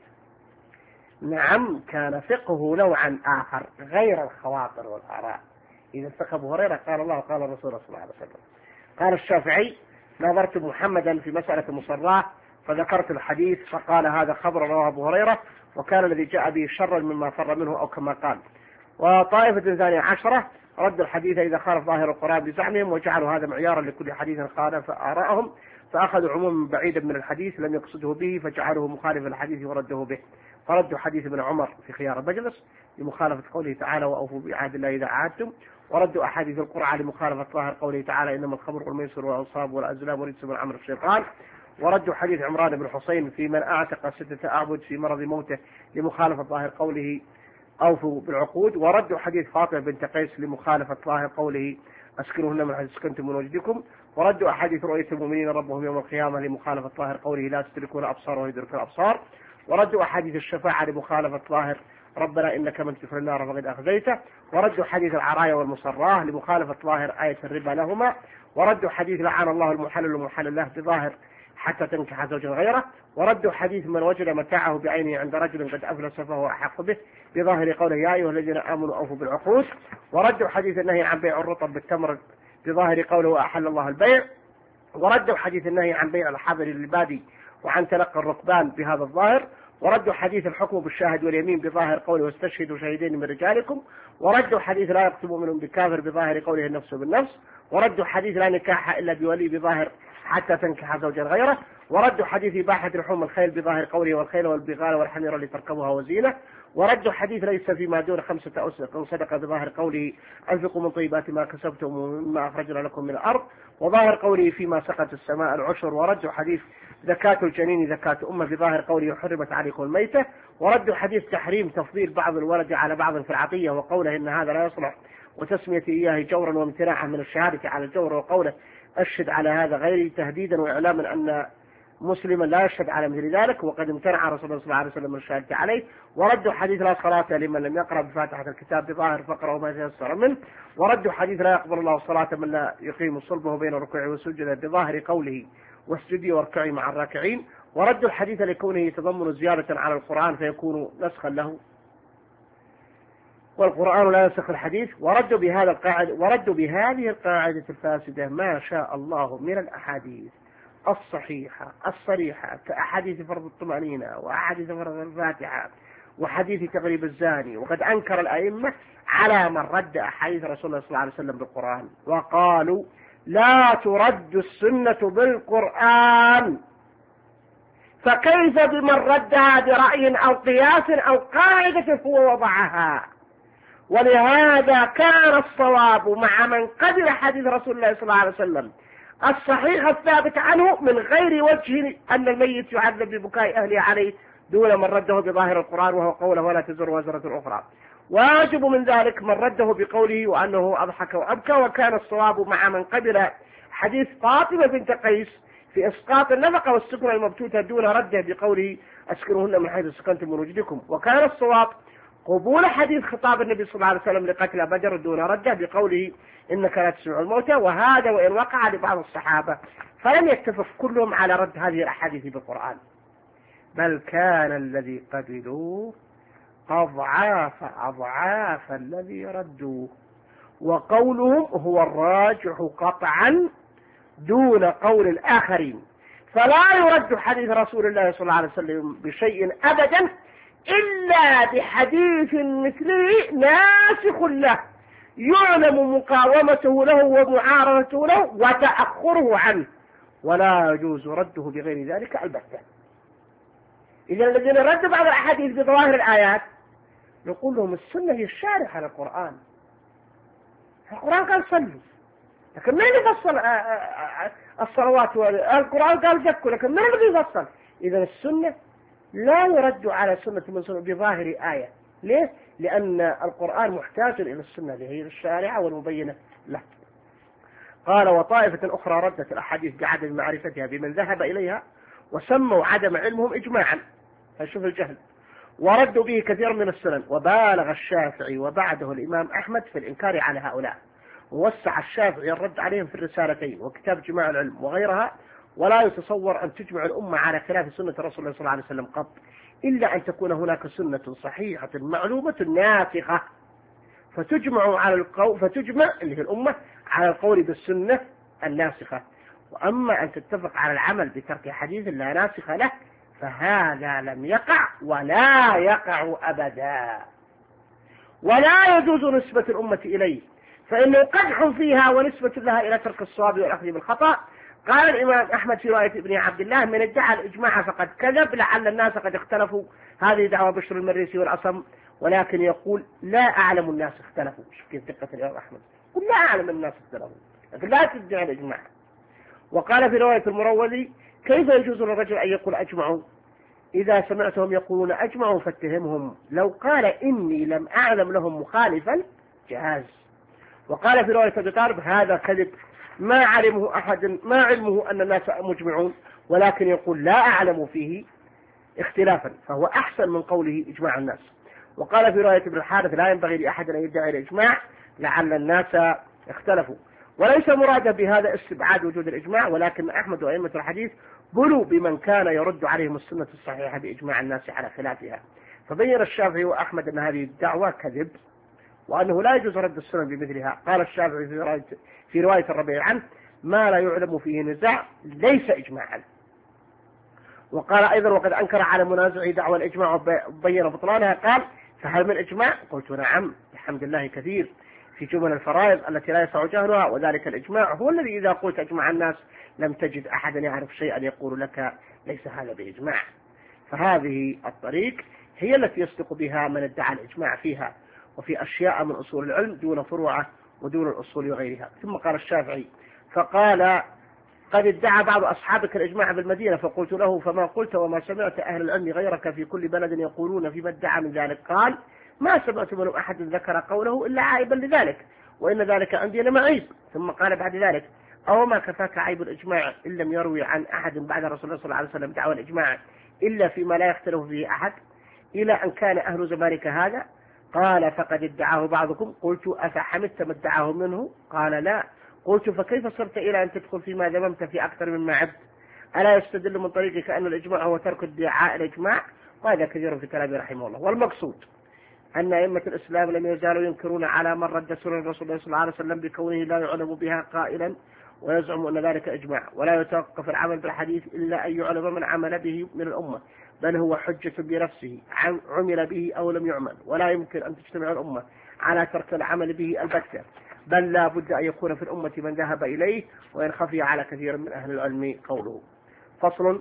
نعم كان فقهه نوعا آخر غير الخواطر والآراء. إذا فقه أبو هريرة قال الله قال الرسول صلى الله عليه وسلم. قال الشافعي نظرت محمدا في مسألة مصراه فذكرت الحديث فقال هذا خبر رواه أبو هريرة وكان الذي جاء به شرا مما فر منه أو كما قال. وطائفة ثانية عشرة ردوا الحديث إذا خالف ظاهر القرآن بزعمهم وجعلوا هذا معيارا لكل حديث خالف آراءهم، فأخذوا عموما بعيدا من الحديث لم يقصده به فجعلوه مخالف الحديث وردوه به. فردوا حديث ابن عمر في خيار المجلس لمخالفة قوله تعالى وأوفوا بعهد الله إذا عاهدتم، وردوا أحاديث القرعة لمخالفة ظاهر قوله تعالى إنما الخمر والميسر والأنصاب والأزلام ورجس من عمل الشيطان، وردوا حديث عمران بن حسين في من أعتق ستة أعبد في مرض موته لمخالفة ظاهر قوله أوفوا بالعقود، وردوا حديث فاطمة بنت قيس لمخالفة ظاهر قوله أسكنوهن من حيث سكنتم من وجدكم، وردوا أحاديث رؤية المؤمنين ربهم يوم القيامة لمخالفة ظاهر قوله لا تدركون الأبصار ويدرك الأبصار، وردوا أحاديث الشفاعة لمخالفة ظاهر ربنا إنك من تدخل النار فقد أخزيته، وردوا حديث العرايا والمصراه لمخالفة ظاهر آية الربا لهما، وردوا حديث لعن الله المحلل والمحلل له بظاهر حتى تنكح زوجا غيره، وردوا حديث من وجد متاعه بعينه عند رجل قد أفلس فهو أحق به بظاهر قوله يا أيها الذين آمنوا أوفوا بالعقود، وردوا حديث النهي عن بيع الرطب بالتمر بظاهر قوله أحل الله البيع، وردوا حديث النهي عن بيع الحاضر للبادي وعن تلقى الركبان بهذا الظاهر، وردوا حديث الحكم بالشاهد واليمين بظاهر قوله واستشهدوا شهيدين من رجالكم، وردوا حديث لا يقسم منهم بكافر بظاهر قوله النفس بالنفس، وردوا حديث لا نكاح إلا بولي بظاهر حتى تنكح زوجا غيره، وردوا حديث إباحة لحوم الخيل بظاهر قوله والخيل والبغال والحمير لتركبوها وزينة، وردوا حديث ليس فيما دون خمسة أوسق صدقة بظاهر قوله أنفقوا من طيبات ما كسبتم ومما أخرجنا لكم من الأرض، وظاهر قوله فيما سقط السماء العشر، وردوا حديث زكاة الجنين زكاة أمة بظاهر قوله حرمت عليكم الميتة، وردوا حديث تحريم تفضيل بعض الولد على بعض في العطية وقوله إن هذا لا يصلح وتسمية إياه جورا وامتناعا من الشهادة على الجور، وقوله أشهد على هذا غيري تهديدا وإعلاما أن مسلما لا يشهد على مثل ذلك وقد امتنع رسول الله صلى الله عليه وسلم من الشهادة عليه، وردوا حديث لا صلاة لمن لم يقرأ بفاتحة الكتاب بظاهر فقرأ وما تيسر منه، وردوا حديث لا يقبل الله صلاة من لا يقيم صلبه بين الركوع والسجود بظاهر قوله واسجدي واركعي مع الراكعين، وردوا الحديث لكونه يتضمن زيادة على القرآن فيكون نسخا له، والقرآن لا ينسخ الحديث. وردوا بهذا القاعدة وردوا بهذه القاعدة الفاسدة ما شاء الله من الأحاديث الصحيحة الصريحة كأحاديث فرض الطمأنينة وأحاديث فرض الفاتحة وحديث تغريب الزاني. وقد أنكر الأئمة على من رد أحاديث رسول الله صلى الله عليه وسلم بالقرآن، وقالوا لا ترد السنة بالقرآن، فكيف بمن ردها برأي أو قياس أو قاعدة هو وضعها. ولهذا كان الصواب مع من قبل حديث رسول الله صلى الله عليه وسلم الصحيح الثابت عنه من غير وجه أن الميت يعذب ببكاء أهله عليه دون من رده بظاهر القرآن وهو قوله ولا تزر وزرة أخرى. واجب من ذلك من رده بقوله وأنه أضحك وأبكى. وكان الصواب مع من قبل حديث فاطمة بنت قيس في إسقاط النفقة والسكنة المبتوتة دون رده بقوله أسكنوهن من حيث سكنتم من وجدكم. وكان الصواب قبول حديث خطاب النبي صلى الله عليه وسلم لقتل بدر دون رده بقوله إنك لا تسمع الموتى، وهذا وإن وقع لبعض الصحابة فلم يتفق كلهم على رد هذه الأحاديث بالقرآن، بل كان الذي قبلوه أضعاف أضعاف الذي ردوه، وقولهم هو الراجح قطعا دون قول الآخرين. فلا يرد حديث رسول الله صلى الله عليه وسلم بشيء أبدا إلا بحديث مثله ناسخ له يعلم مقاومته له ومعارضته له وتأخره عنه، ولا يجوز رده بغير ذلك البتة. إذا الذين ردوا بعض الأحاديث بظواهر الآيات نقول لهم السنة هي الشارحة للقرآن. القرآن قال صلوا، لكن من يفصل الصلوات؟ القرآن قال زكوا، لكن من الذي يفصل؟ إذا السنة لا يرد على سنة من سنة بظاهر آية. ليه؟ لأن القرآن محتاج إلى السنة اللي هي الشارعة والمبينة له. قال وطائفة أخرى ردت الأحاديث بعدم معرفتها بمن ذهب إليها وسموا عدم علمهم إجماعا، فشوف الجهل، وردوا به كثير من السنن. وبالغ الشافعي وبعده الإمام أحمد في الإنكار على هؤلاء، ووسع الشافعي الرد عليهم في الرسالتين وكتاب جماع العلم وغيرها. ولا يتصور أن تجمع الأمة على خلاف سنة رسول الله صلى الله عليه وسلم قط، إلا أن تكون هناك سنة صحيحة معلومة ناسخة فتجمع على القول فتجمع اللي هي الأمة على القول بالسنة الناسخة. وأما أن تتفق على العمل بترك حديث لا ناسخ له فهذا لم يقع ولا يقع أبدا، ولا يجوز نسبة الأمة إليه، فإنه قدح فيها ونسبة لها إلى ترك الصواب والأخذ بالخطأ. قال الإمام أحمد في رواية ابن عبد الله من ادعى الإجماع فقد كذب، لعل الناس قد اختلفوا. هذه دعوة بشر المريسي والأصم، ولكن يقول لا أعلم الناس اختلفوا. شوف كيف دقة الإمام أحمد، قل لا أعلم الناس اختلفوا لكن لا تدعي الإجماع. وقال في رواية المروذي كيف يجوز للرجل أن يقول أجمعوا؟ إذا سمعتهم يقولون أجمعوا فاتهمهم، لو قال إني لم أعلم لهم مخالفا جاز. وقال في رواية أبي طالب هذا كذب، ما علمه أحد ما علمه أن الناس مجمعون، ولكن يقول لا أعلم فيه اختلافا، فهو أحسن من قوله إجماع الناس. وقال في رواية ابن الحارث لا ينبغي لأحد أن يدعي الإجماع لعل الناس اختلفوا. وليس مرادا بهذا استبعاد وجود الإجماع، ولكن أحمد وأئمة الحديث بلوا بمن كان يرد عليهم السنة الصحيحة بإجماع الناس على خلافها. فبين الشافعي وأحمد أن هذه الدعوة كذب وأنه لا يجوز رد السنة بمثلها. قال الشافعي في رواية, في رواية الربيع عنه ما لا يعلم فيه نزاع ليس إجماعا. وقال أيضا وقد أنكر على منازعي دعوى الإجماع وبين بطلانها، قال فهل من إجماع؟ قلت نعم بحمد الله كثير في جمل الفرائض التي لا يسع جهلها، وذلك الإجماع هو الذي إذا قلت أجمع الناس لم تجد أحدا يعرف شيئا يقول لك ليس هذا بإجماع. فهذه الطريق هي التي يصدق بها من ادعى الإجماع فيها وفي أشياء من أصول العلم دون فروعه ودون الأصول وغيرها. ثم قال الشافعي فقال قد ادعى بعض أصحابك الإجماع بالمدينة، فقلت له فما قلت وما سمعت أهل العلم غيرك في كل بلد يقولون فيما ادعى من ذلك؟ قال ما سمعت من أحد ذكر قوله إلا عائبا لذلك، وإن ذلك عندي لما عيب. ثم قال بعد ذلك أو ما كفاك عيب الإجماع إن لم يروي عن أحد بعد رسول الله صلى الله عليه وسلم دعوى الإجماع إلا فيما لا يختلف فيه أحد إلى أن كان أهل زمانك هذا؟ قال فقد ادعاه بعضكم. قلت أفحمدت ما ادعاه منه؟ قال لا. قلت فكيف صرت إلى أن تدخل فيما ذممت في أكثر مما عبد؟ ألا يستدل من طريقك أن الإجماع هو ترك ادعاء الإجماع؟ وهذا كثير في كلامه رحمه الله. والمقصود أن أئمة الإسلام لم يزالوا ينكرون على من رد سنة الرسول صلى الله عليه وسلم بكونه لا يعلم بها قائلا ويزعم أن ذلك إجماع، ولا يتوقف العمل بالحديث إلا أن يعلم من عمل به من الأمة، بل هو حجة بنفسه عمل به أو لم يعمل، ولا يمكن أن تجتمع الأمة على ترك العمل به البتة، بل لا بد أن يكون في الأمة من ذهب إليه، وإن خفي على كثير من أهل العلم قوله. فصل.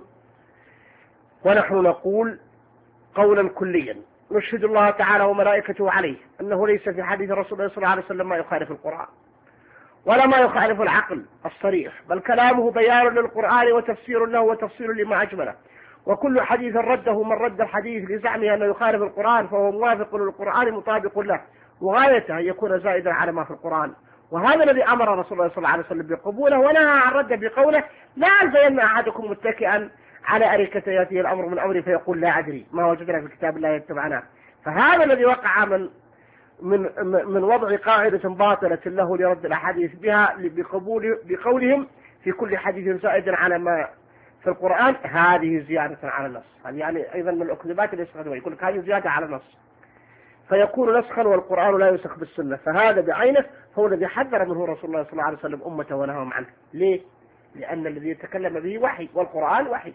ونحن نقول قولا كليا نشهد الله تعالى وملائكته عليه أنه ليس في حديث الرسول صلى الله عليه وسلم ما يخالف القرآن ولا ما يخالف العقل الصريح، بل كلامه بيان للقرآن وتفسير له وتفسير لما أجمله، وكل حديث رده من رد الحديث لزعمه أنه يخالف القرآن فهو موافق للقرآن مطابق له، وغايته أن يكون زائدا على ما في القرآن. وهذا الذي أمر رسول الله صلى الله عليه وسلم بقبوله ونهى عن رده بقوله لا ألزين أحدكم متكئا على أريكة يأتيه الأمر من أمري فيقول لا أدري ما وجدنا في كتاب الله يتبعناه. فهذا الذي وقع من من من وضع قاعدة باطلة له لرد الأحاديث بها بقبول بقولهم في كل حديث زائد على ما في القرآن، هذه زيادة على النص. يعني أيضا من الأكذوبات اللي يستخدمها يقول لك هذه زيادة على النص، فيكون نسخا والقرآن لا ينسخ بالسنة. فهذا بعينه هو الذي حذر منه رسول الله صلى الله عليه وسلم أمته ونهاهم عنه. ليه؟ لأن الذي يتكلم به وحي والقرآن وحي،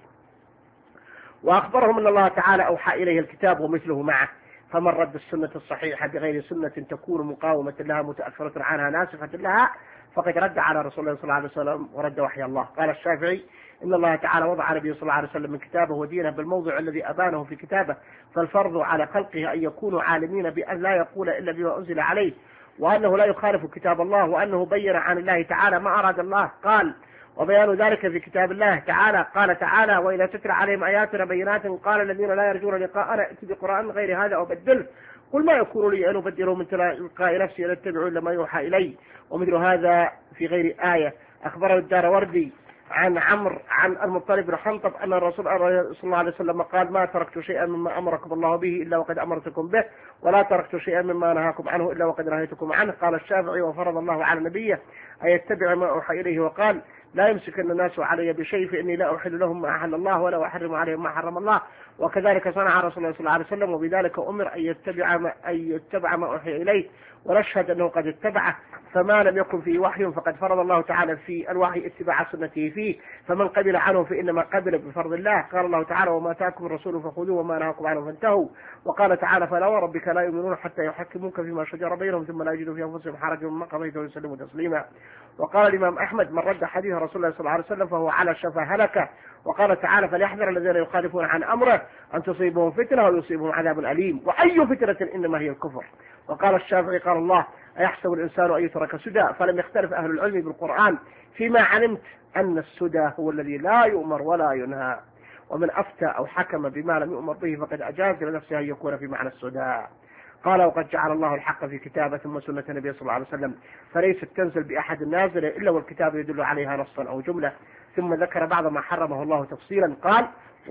وأخبرهم أن الله تعالى أوحى إليه الكتاب ومثله معه، فمن رد السنة الصحيحة بغير سنة تكون مقاومة لها متأثرة عنها ناسخة لها فقد رد على رسول الله صلى الله عليه وسلم ورد وحي الله. قال الشافعي إن الله تعالى وضع نبيه صلى الله عليه وسلم من كتابه ودينه بالموضع الذي أبانه في كتابه، فالفرض على خلقه أن يكونوا عالمين بأن لا يقول إلا بما أنزل عليه، وأنه لا يخالف كتاب الله، وأنه بين عن الله تعالى ما أراد الله قال، وبيان ذلك في كتاب الله تعالى. قال تعالى وإذا تتلى عليهم آياتنا بينات قال الذين لا يرجون لقاءنا ائت بقرآن غير هذا أو بدله قل ما يكون لي أن أبدله من تلقاء نفسي أن أتبع إلا ما يوحى إلي، ومثل هذا في غير آية. أخبره الداروردي عن عمرو عن المطلب بن حنطب أن الرسول صلى الله عليه وسلم قال ما تركت شيئا مما أمركم الله به إلا وقد أمرتكم به، ولا تركت شيئا مما نهاكم عنه إلا وقد نهيتكم عنه. قال الشافعي وفرض الله على نبيه أن يتبع ما أوحى إليه، وقال لا يمسكن الناس علي بشيء فإني لا أحل لهم ما أحل الله ولا أحرم عليهم ما حرم الله، وكذلك صنع رسول الله صلى الله عليه وسلم، وبذلك أمر أن يتبع ما, أن يتبع ما أوحي إليه، ونشهد أنه قد اتبعه، فما لم يكن فيه وحي فقد فرض الله تعالى في الوحي اتباع سنته فيه، فمن قبل عنه فإنما قبل بفرض الله. قال الله تعالى وما آتاكم الرسول فخذوه وما نهاكم عنه فانتهوا. وقال تعالى فلا وربك لا يؤمنون حتى يحكموك فيما شجر بينهم ثم لا يجدوا في أنفسهم حرجا مما قضيت ويسلموا تسليما. وقال الإمام أحمد من رد حديث رسول الله صلى الله عليه وسلم فهو على شفا هلكة. وقال تعالى فليحذر الذين يخالفون عن أمره أن تصيبهم فتنة ويصيبهم عذاب أليم، وأي فتنة إنما هي الكفر. وقال الشافعي قال الله أيحسب الإنسان أن يترك سدى، فلم يختلف أهل العلم بالقرآن فيما علمت أن السدى هو الذي لا يؤمر ولا ينهى، ومن أفتى أو حكم بما لم يؤمر به فقد أجاز لنفسه أن يكون في معنى السدى. قال وقد جعل الله الحق في كتابه ثم سنة النبي صلى الله عليه وسلم، فليست تنزل بأحد النازل إلا والكتاب يدل عليها نصا أو جملة. ثم ذكر بعض ما حرمه الله تفصيلا قال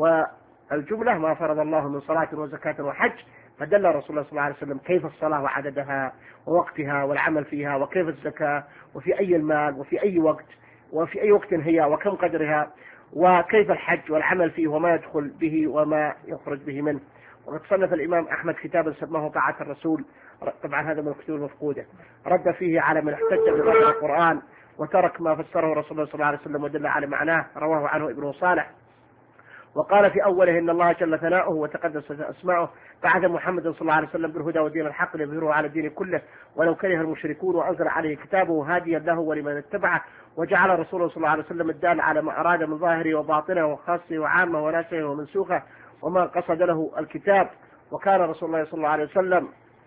والجملة ما فرض الله من صلاة وزكاة وحج، فدل رسول الله صلى الله عليه وسلم كيف الصلاة وعددها ووقتها والعمل فيها، وكيف الزكاة وفي أي المال وفي أي وقت وفي أي وقت هي وكم قدرها، وكيف الحج والعمل فيه وما يدخل به وما يخرج به منه. وقد صنف الإمام أحمد كتابا سماه طاعة الرسول، طبعا هذا من الكتب المفقودة، رد فيه على من احتج بظاهر القرآن وترك ما فسره رسول الله صلى الله عليه وسلم ودل على معناه، رواه عنه ابن صالح. وقال في أوله إن الله جل ثناؤه وتقدس اسماؤه بعث محمد صلى الله عليه وسلم بالهدى ودين الحق ليظهره على الدين كله ولو كره المشركون، وأنزل عليه كتابه هاديا له ولمن اتبعه، وجعل رسوله صلى الله عليه وسلم الدال على ما أراد من ظاهره وباطنه وخاصه وعامه وناسه ومنسوخه وما قصد له الكتاب. وكان رسول الله صلى الله عليه وسلم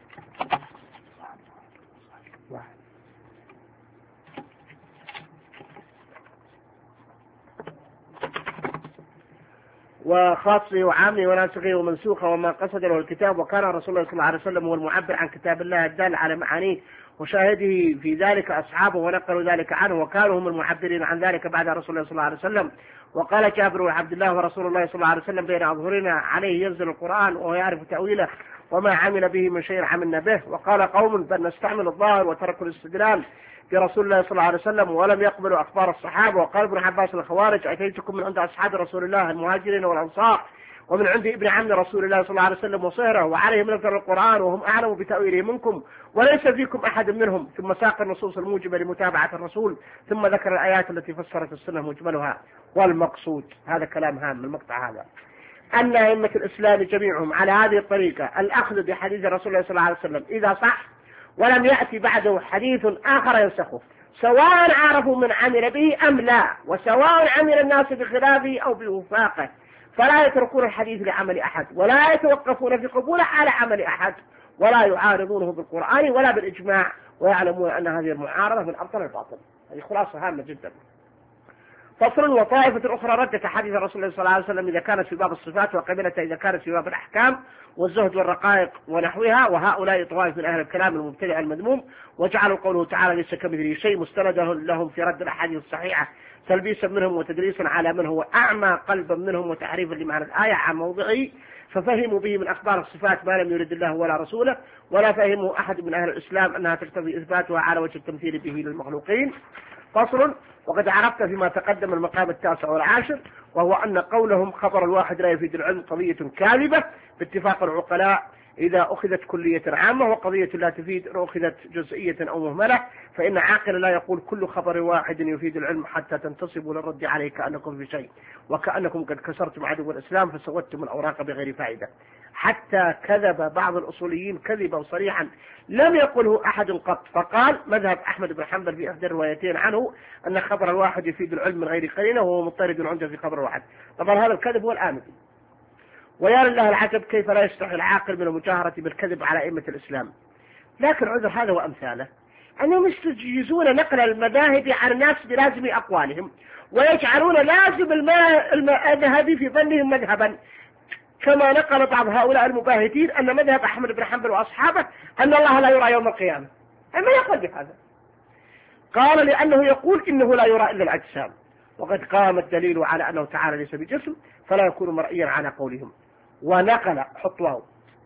وخاصه وعامه وناسخه ومنسوخه وما قصد له الكتاب. وكان رسول الله صلى الله عليه وسلم هو المعبر عن كتاب الله الدال على معانيه، وشاهده في ذلك أصحابه ونقلوا ذلك عنه، وكانوا هم المعبرين عن ذلك بعد رسول الله صلى الله عليه وسلم. وقال جابر وعبد الله ورسول الله صلى الله عليه وسلم بين أظهرنا عليه ينزل القرآن وهو يعرف تأويله وما عمل به من شيء عملنا به. وقال قوم بل نستعمل الظاهر وتركوا الاستدلال برسول الله صلى الله عليه وسلم ولم يقبلوا أخبار الصحابة. وقال ابن عباس الخوارج أتيتكم من عند أصحاب رسول الله المهاجرين والأنصار ومن عند ابن عم رسول الله صلى الله عليه وسلم وصهره وعليهم نزل القرآن وهم أعلم بتأويله منكم وليس فيكم أحد منهم. ثم ساق النصوص الموجبة لمتابعة الرسول ثم ذكر الآيات التي فسرت السنة مجملها. والمقصود هذا كلام هام من المقطع هذا أن أئمة الإسلام جميعهم على هذه الطريقة الأخذ بحديث رسول الله صلى الله عليه وسلم إذا صح ولم يأتي بعده حديث آخر ينسخه سواء عرفوا من عمل به أم لا وسواء عمل الناس بخلافه أو بوفاقه فلا يتركون الحديث لعمل أحد ولا يتوقفون في قبوله على عمل أحد ولا يعارضونه بالقرآن ولا بالإجماع ويعلمون أن هذه المعارضة من أبطل الباطل. هذه خلاصة هامة جدا. فصل. وطائفة أخرى ردت حديث رسول الله صلى الله عليه وسلم إذا كانت في باب الصفات وقبلتها إذا كانت في باب الأحكام والزهد والرقائق ونحوها. وهؤلاء طوائف من أهل الكلام المبتدع المذموم وجعلوا قوله تعالى ليس كمثله شيء مستندا لهم في رد الأحاديث الصحيحة تلبيسا منهم وتدريسا على من هو أعمى قلبا منهم وتحريفا لمعنى الآية عن موضعه ففهموا به من أخبار الصفات ما لم يرد الله ولا رسوله ولا فهموا أحد من أهل الإسلام أنها تقتضي إثباتها على وجه التمثيل به للمخلوقين. فصل. وقد عرفت فيما تقدم المقام التاسع والعاشر وهو أن قولهم خبر الواحد لا يفيد العلم قضية كاذبة باتفاق العقلاء إذا أخذت كلية عامة وقضية لا تفيد إن أخذت جزئية أو مهملة فإن عاقل لا يقول كل خبر واحد يفيد العلم حتى تنتصبوا للرد عليه كأنكم في شيء وكأنكم قد كسرتم عدو الإسلام فسودتم الأوراق بغير فائدة. حتى كذب بعض الأصوليين كذبا صريحا لم يقله أحد قط فقال مذهب أحمد بن حنبل في إحدى الروايتين عنه أن خبر الواحد يفيد العلم من غير قرينة وهو مضطرد عنده في خبر الواحد. طبعا هذا الكذب هو الآمدي. ويا لله العجب كيف لا يستحي العاقل من المجاهرة بالكذب على أئمة الإسلام. لكن عذر هذا وأمثاله أنهم يستجيزون نقل المذاهب عن الناس بلازم أقوالهم ويجعلون لازم المذهب في ظنهم مذهبا كما نقل بعض هؤلاء المباهتين أن مذهب أحمد بن حنبل وأصحابه أن الله لا يرى يوم القيامة. أما يقول بهذا؟ قال لأنه يقول إنه لا يرى إلا الأجسام وقد قام الدليل على أنه تعالى ليس بجسم فلا يكون مرئيا على قولهم. ونقل حط واو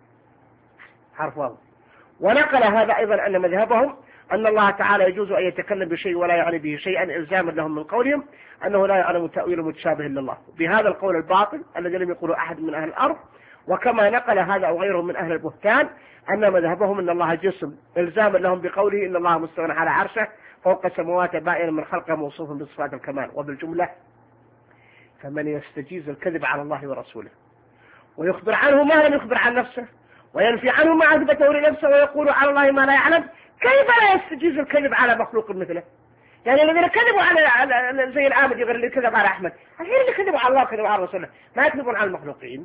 حرف واو ونقل هذا أيضا أن مذهبهم أن الله تعالى يجوز أن يتكلم بشيء ولا يعني به شيئا إلزاما لهم من قولهم أنه لا يعلم تأويل متشابه لله بهذا القول الباطل الذي لم يقوله أحد من أهل الأرض. وكما نقل هذا أو غيره من أهل البهتان أن مذهبهم أن الله جسم إلزاما لهم بقوله إن الله مستوى على عرشه فوق السماوات بائنا من خلقه موصوف بصفات الكمال. وبالجملة فمن يستجيز الكذب على الله ورسوله ويخبر عنه ما لم يخبر عن نفسه وينفي عنه ما أثبته لنفسه ويقول على الله ما لا يعلم كيف لا يستجيز الكذب على مخلوق مثله؟ يعني الذين كذبوا على زي الآمدي غير اللي كذب على أحمد غير اللي كذبوا على الله وكذبوا على رسوله ما يكذبون على المخلوقين.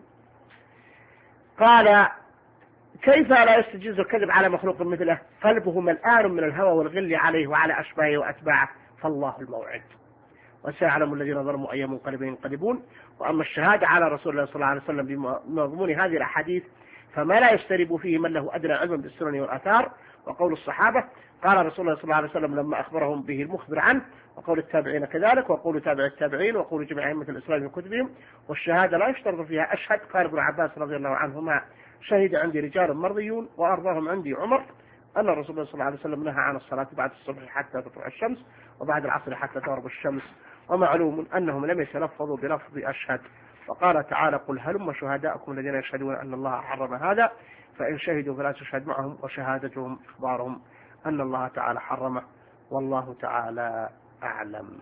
قال كيف لا يستجيز الكذب على مخلوق مثله قلبه ملآن من الهوى والغل عليه وعلى أشباهه وأتباعه فالله الموعد وسيعلم الذين ظلموا أي منقلب ينقلبون. وأما الشهادة على رسول الله صلى الله عليه وسلم بمضمون هذه الأحاديث فما لا يشترب فيه من له أدنى علم بالسنن والآثار. وقول الصحابة قال رسول الله صلى الله عليه وسلم لما أخبرهم به المخبر عنه وقول التابعين كذلك وقول تابع التابعين وقول جميع أئمة الإسلام من كتبهم. والشهادة لا يشترط فيها أشهد. قال ابن عباس رضي الله عنهما شهد عندي رجال مرضيون وأرضاهم عندي عمر أن الرسول الله صلى الله عليه وسلم نهى عن الصلاة بعد الصبح حتى تطلع الشمس وبعد العصر حتى تغرب الشمس ومعلوم أنهم لم يتلفظوا بلفظ أشهد. وقال تعالى قل هلم شهداءكم الذين يشهدون أن الله حرم هذا فإن شهدوا فلا تشهد معهم وشهادتهم إخبارهم أن الله تعالى حرمه والله تعالى أعلم.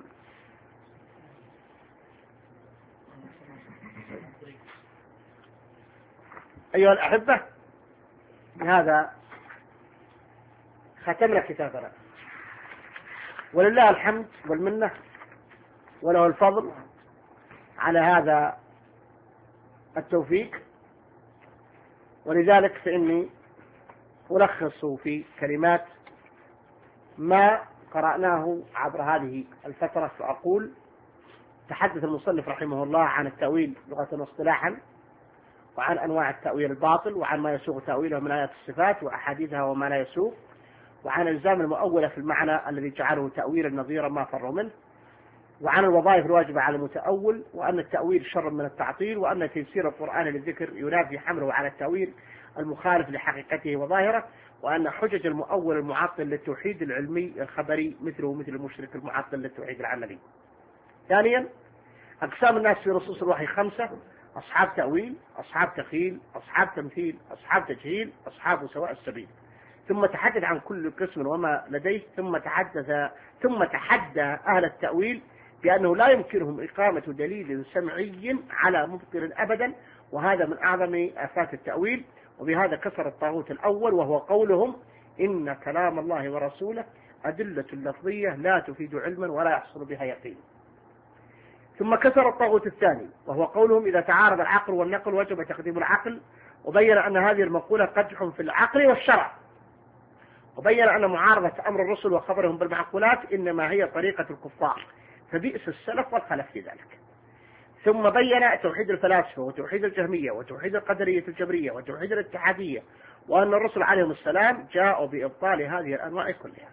أيها الأحبة بهذا ختمنا كتابنا ولله الحمد والمنة وله الفضل على هذا التوفيق. ولذلك فإني ألخص في كلمات ما قرأناه عبر هذه الفترة فأقول تحدث المصنف رحمه الله عن التأويل لغة واصطلاحا وعن أنواع التأويل الباطل وعن ما يسوغ تأويله من آيات الصفات وأحاديثها وما لا يسوغ وعن إلزام المؤولة في المعنى الذي جعله تأويلا نظيرا ما فروا منه وعن الوظائف الواجبة على المتأول، وأن التأويل شر من التعطيل، وأن تيسير القرآن للذكر ينافي حمله على التأويل المخالف لحقيقته وظاهره، وأن حجج المؤول المعطل للتوحيد العلمي الخبري مثله مثل المشرك المعطل للتوحيد العملي. ثانيا، أقسام الناس في نصوص الوحي خمسة: أصحاب تأويل، أصحاب تخيل، أصحاب تمثيل، أصحاب تجهيل، أصحاب سواء السبيل. ثم تحدث عن كل قسم وما لديه، ثم تحدث ثم تحدى أهل التأويل بأنه لا يمكنهم إقامة دليل سمعي على مبطل أبدا، وهذا من أعظم آفات التأويل. وبهذا كسر الطاغوت الأول، وهو قولهم إن كلام الله ورسوله أدلة لفظية لا تفيد علما ولا يحصل بها يقين. ثم كسر الطاغوت الثاني، وهو قولهم إذا تعارض العقل والنقل وجب تقديم العقل، وبين أن هذه المقولة قدح في العقل والشرع، وبين أن معارضة أمر الرسل وخبرهم بالمعقولات إنما هي طريقة الكفار، فبئس السلف والخلف في ذلك. ثم بين توحيد الفلاسفة وتوحيد الجهمية وتوحيد القدرية الجبرية وتوحيد الاتحادية، وأن الرسل عليهم السلام جاءوا بإبطال هذه الأنواع كلها.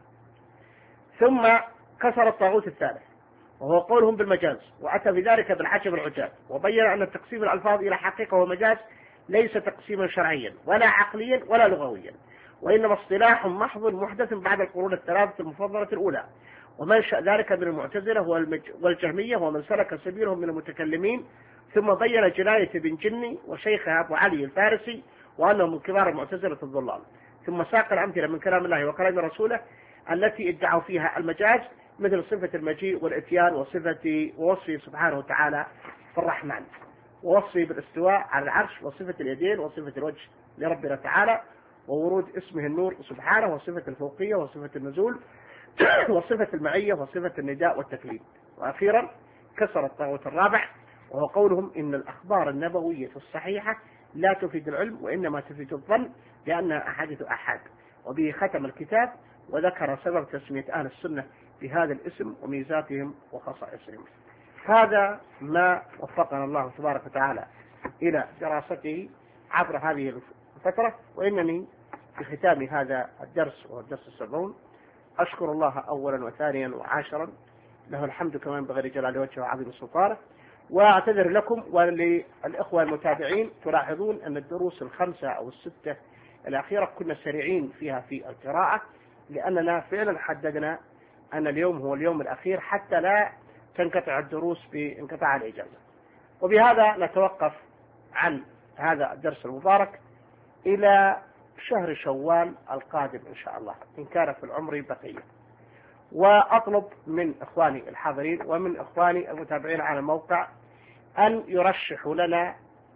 ثم كسر الطاغوت الثالث، وهو قولهم بالمجاز، وأتى بذلك بالعجب العجاب، وبين أن تقسيم الألفاظ إلى حقيقة ومجاز ليس تقسيما شرعيا ولا عقليا ولا لغويا، وإنما اصطلاح محض محدث بعد القرون الثلاثة المفضلة الأولى، ومنشأ ذلك من المعتزلة والجهمية ومن سلك سبيلهم من المتكلمين. ثم بين جناية ابن جني وشيخه أبو علي الفارسي، وأنه من كبار المعتزلة الضلال. ثم ساق الأمثلة من كلام الله وكلام رسوله التي ادعوا فيها المجاز، مثل صفة المجيء والإتيان، وصفة ووصفه سبحانه وتعالى في الرحمن، ووصفه بالاستواء على العرش، وصفة اليدين، وصفة الوجه لربنا تعالى، وورود اسمه النور سبحانه، وصفة الفوقية، وصفة النزول، وصفة المعية، وصفة النداء والتكليم. وأخيرا كسر الطاغوت الرابع، وهو قولهم إن الأخبار النبوية الصحيحة لا تفيد العلم وإنما تفيد الظن لأنها أحاديث أحاد. وبه ختم الكتاب وذكر سبب تسمية أهل السنة بهذا الاسم وميزاتهم وخصائصهم. هذا ما وفقنا الله تبارك وتعالى إلى دراسته عبر هذه الفترة، وإنني في ختام هذا الدرس والدرس السبعون أشكر الله أولا وثانيا وعاشرا، له الحمد كما ينبغي لجلال وجهه وعظيم سلطانه. وأعتذر لكم وللإخوة المتابعين، تلاحظون أن الدروس الخمسة أو الستة الأخيرة كنا سريعين فيها في القراءة، لأننا فعلا حددنا أن اليوم هو اليوم الأخير حتى لا تنقطع الدروس بانقطاع الإجازة. وبهذا نتوقف عن هذا الدرس المبارك إلى شهر شوال القادم إن شاء الله إن كان في العمر بقية. وأطلب من إخواني الحاضرين ومن إخواني المتابعين على الموقع أن يرشحوا لنا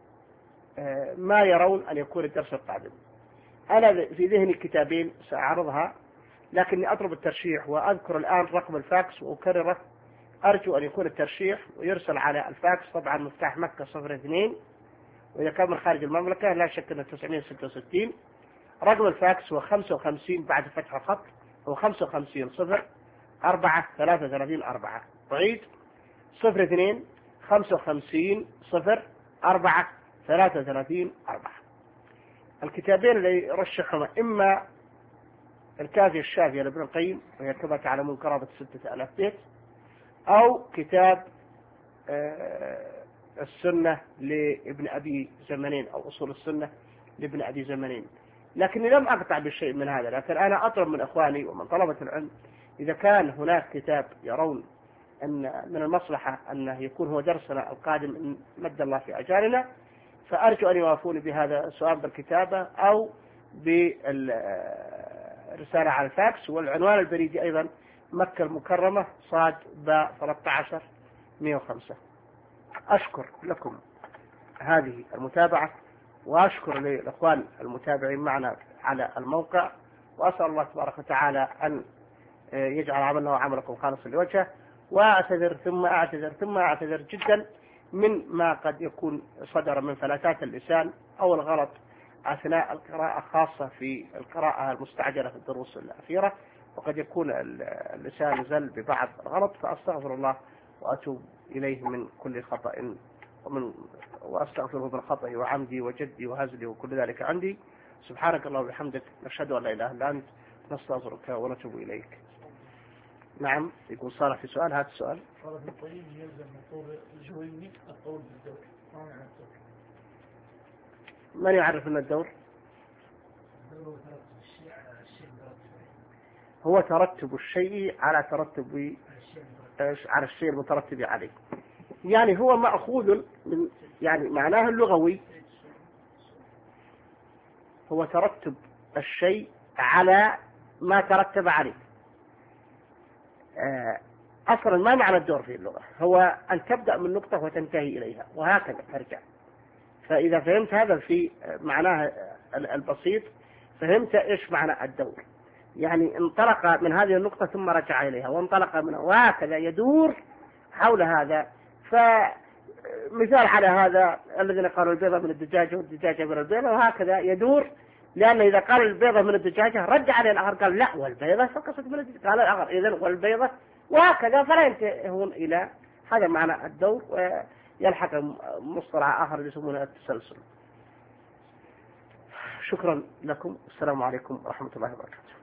ما يرون أن يكون الدرس القادم. أنا في ذهني كتابين سأعرضها، لكني أطلب الترشيح، وأذكر الآن رقم الفاكس وأكرره. أرجو أن يكون الترشيح ويرسل على الفاكس، طبعا مفتاح مكة صفر اثنين، وإذا كان من خارج المملكة لا شك أنه تسعمائة وستة وستين. رقم الفاكس هو خمسة وخمسين بعد فتح الخط، هو خمسة وخمسين صفر أربعة ثلاثة ثلاثين أربعة. أعيد: صفر اثنين خمسة وخمسين صفر أربعة ثلاثة ثلاثين أربعة. الكتابين اللي رشحهما إما الكافية الشافية لابن القيم وهي كما تعلمون قرابة ستة آلاف بيت، أو كتاب السنة لابن أبي زمنين أو أصول السنة لابن أبي زمنين. لكني لم أقطع بشيء من هذا، لكن أنا أطلب من إخواني ومن طلبة العلم إذا كان هناك كتاب يرون أن من المصلحة أنه يكون هو درسنا القادم إن مد الله في أجالنا، فأرجو أن يوافوني بهذا سواء بالكتابة أو بالرسالة على الفاكس. والعنوان البريدي أيضا مكة المكرمة صاد باء ثلاثة عشر مئة وخمسة. أشكر لكم هذه المتابعة، وأشكر للأخوان المتابعين معنا على الموقع، وأسأل الله تبارك وتعالى أن يجعل عملنا وعملكم خالصا لوجهه. وأعتذر ثم أعتذر ثم أعتذر جدا من ما قد يكون صدر من فلتات اللسان أو الغلط أثناء القراءة، خاصة في القراءة المستعجلة في الدروس الأخيرة، وقد يكون اللسان زل ببعض الغلط، فأستغفر الله وأتوب إليه من كل خطأ ومن وأستغفره من خطئي وعمدي وجدي وهزلي وكل ذلك عندي. سبحانك اللهم وبحمدك، نشهد أن لا إله إلا أنت، نستغفرك ونتوب إليك. نعم. يقول صالح في سؤال، هذا السؤال. قال ابن القيم يلزم من طول الجويني القول بالدور. ما معنى الدور؟ من يعرف أن الدور الدور هو ترتب الشيء على الشيء المترتب عليه. هو ترتب الشيء على ترتب على الشيء المترتب عليه. يعني هو مأخوذ من، يعني معناه اللغوي هو ترتب الشيء على ما ترتب عليه. أصلا ما معنى الدور في اللغة؟ هو أن تبدأ من نقطة وتنتهي إليها وهكذا ترجع. فإذا فهمت هذا في معناه البسيط فهمت إيش معنى الدور. يعني انطلق من هذه النقطة ثم رجع إليها، وانطلق منها وهكذا يدور حول هذا. فمثال على هذا الذين قالوا البيضة من الدجاجة والدجاجة من البيضة، وهكذا يدور. لأن إذا قال البيضة من الدجاجة رجع عليه الآخر قال لا والبيضة فقصت من الدجاجة، قال الآخر إذن والبيضة، وهكذا فلا ينتهون إلى هذا معنى الدور. ويلحق مصطلح آخر يسمونه التسلسل. شكرا لكم، السلام عليكم ورحمة الله وبركاته.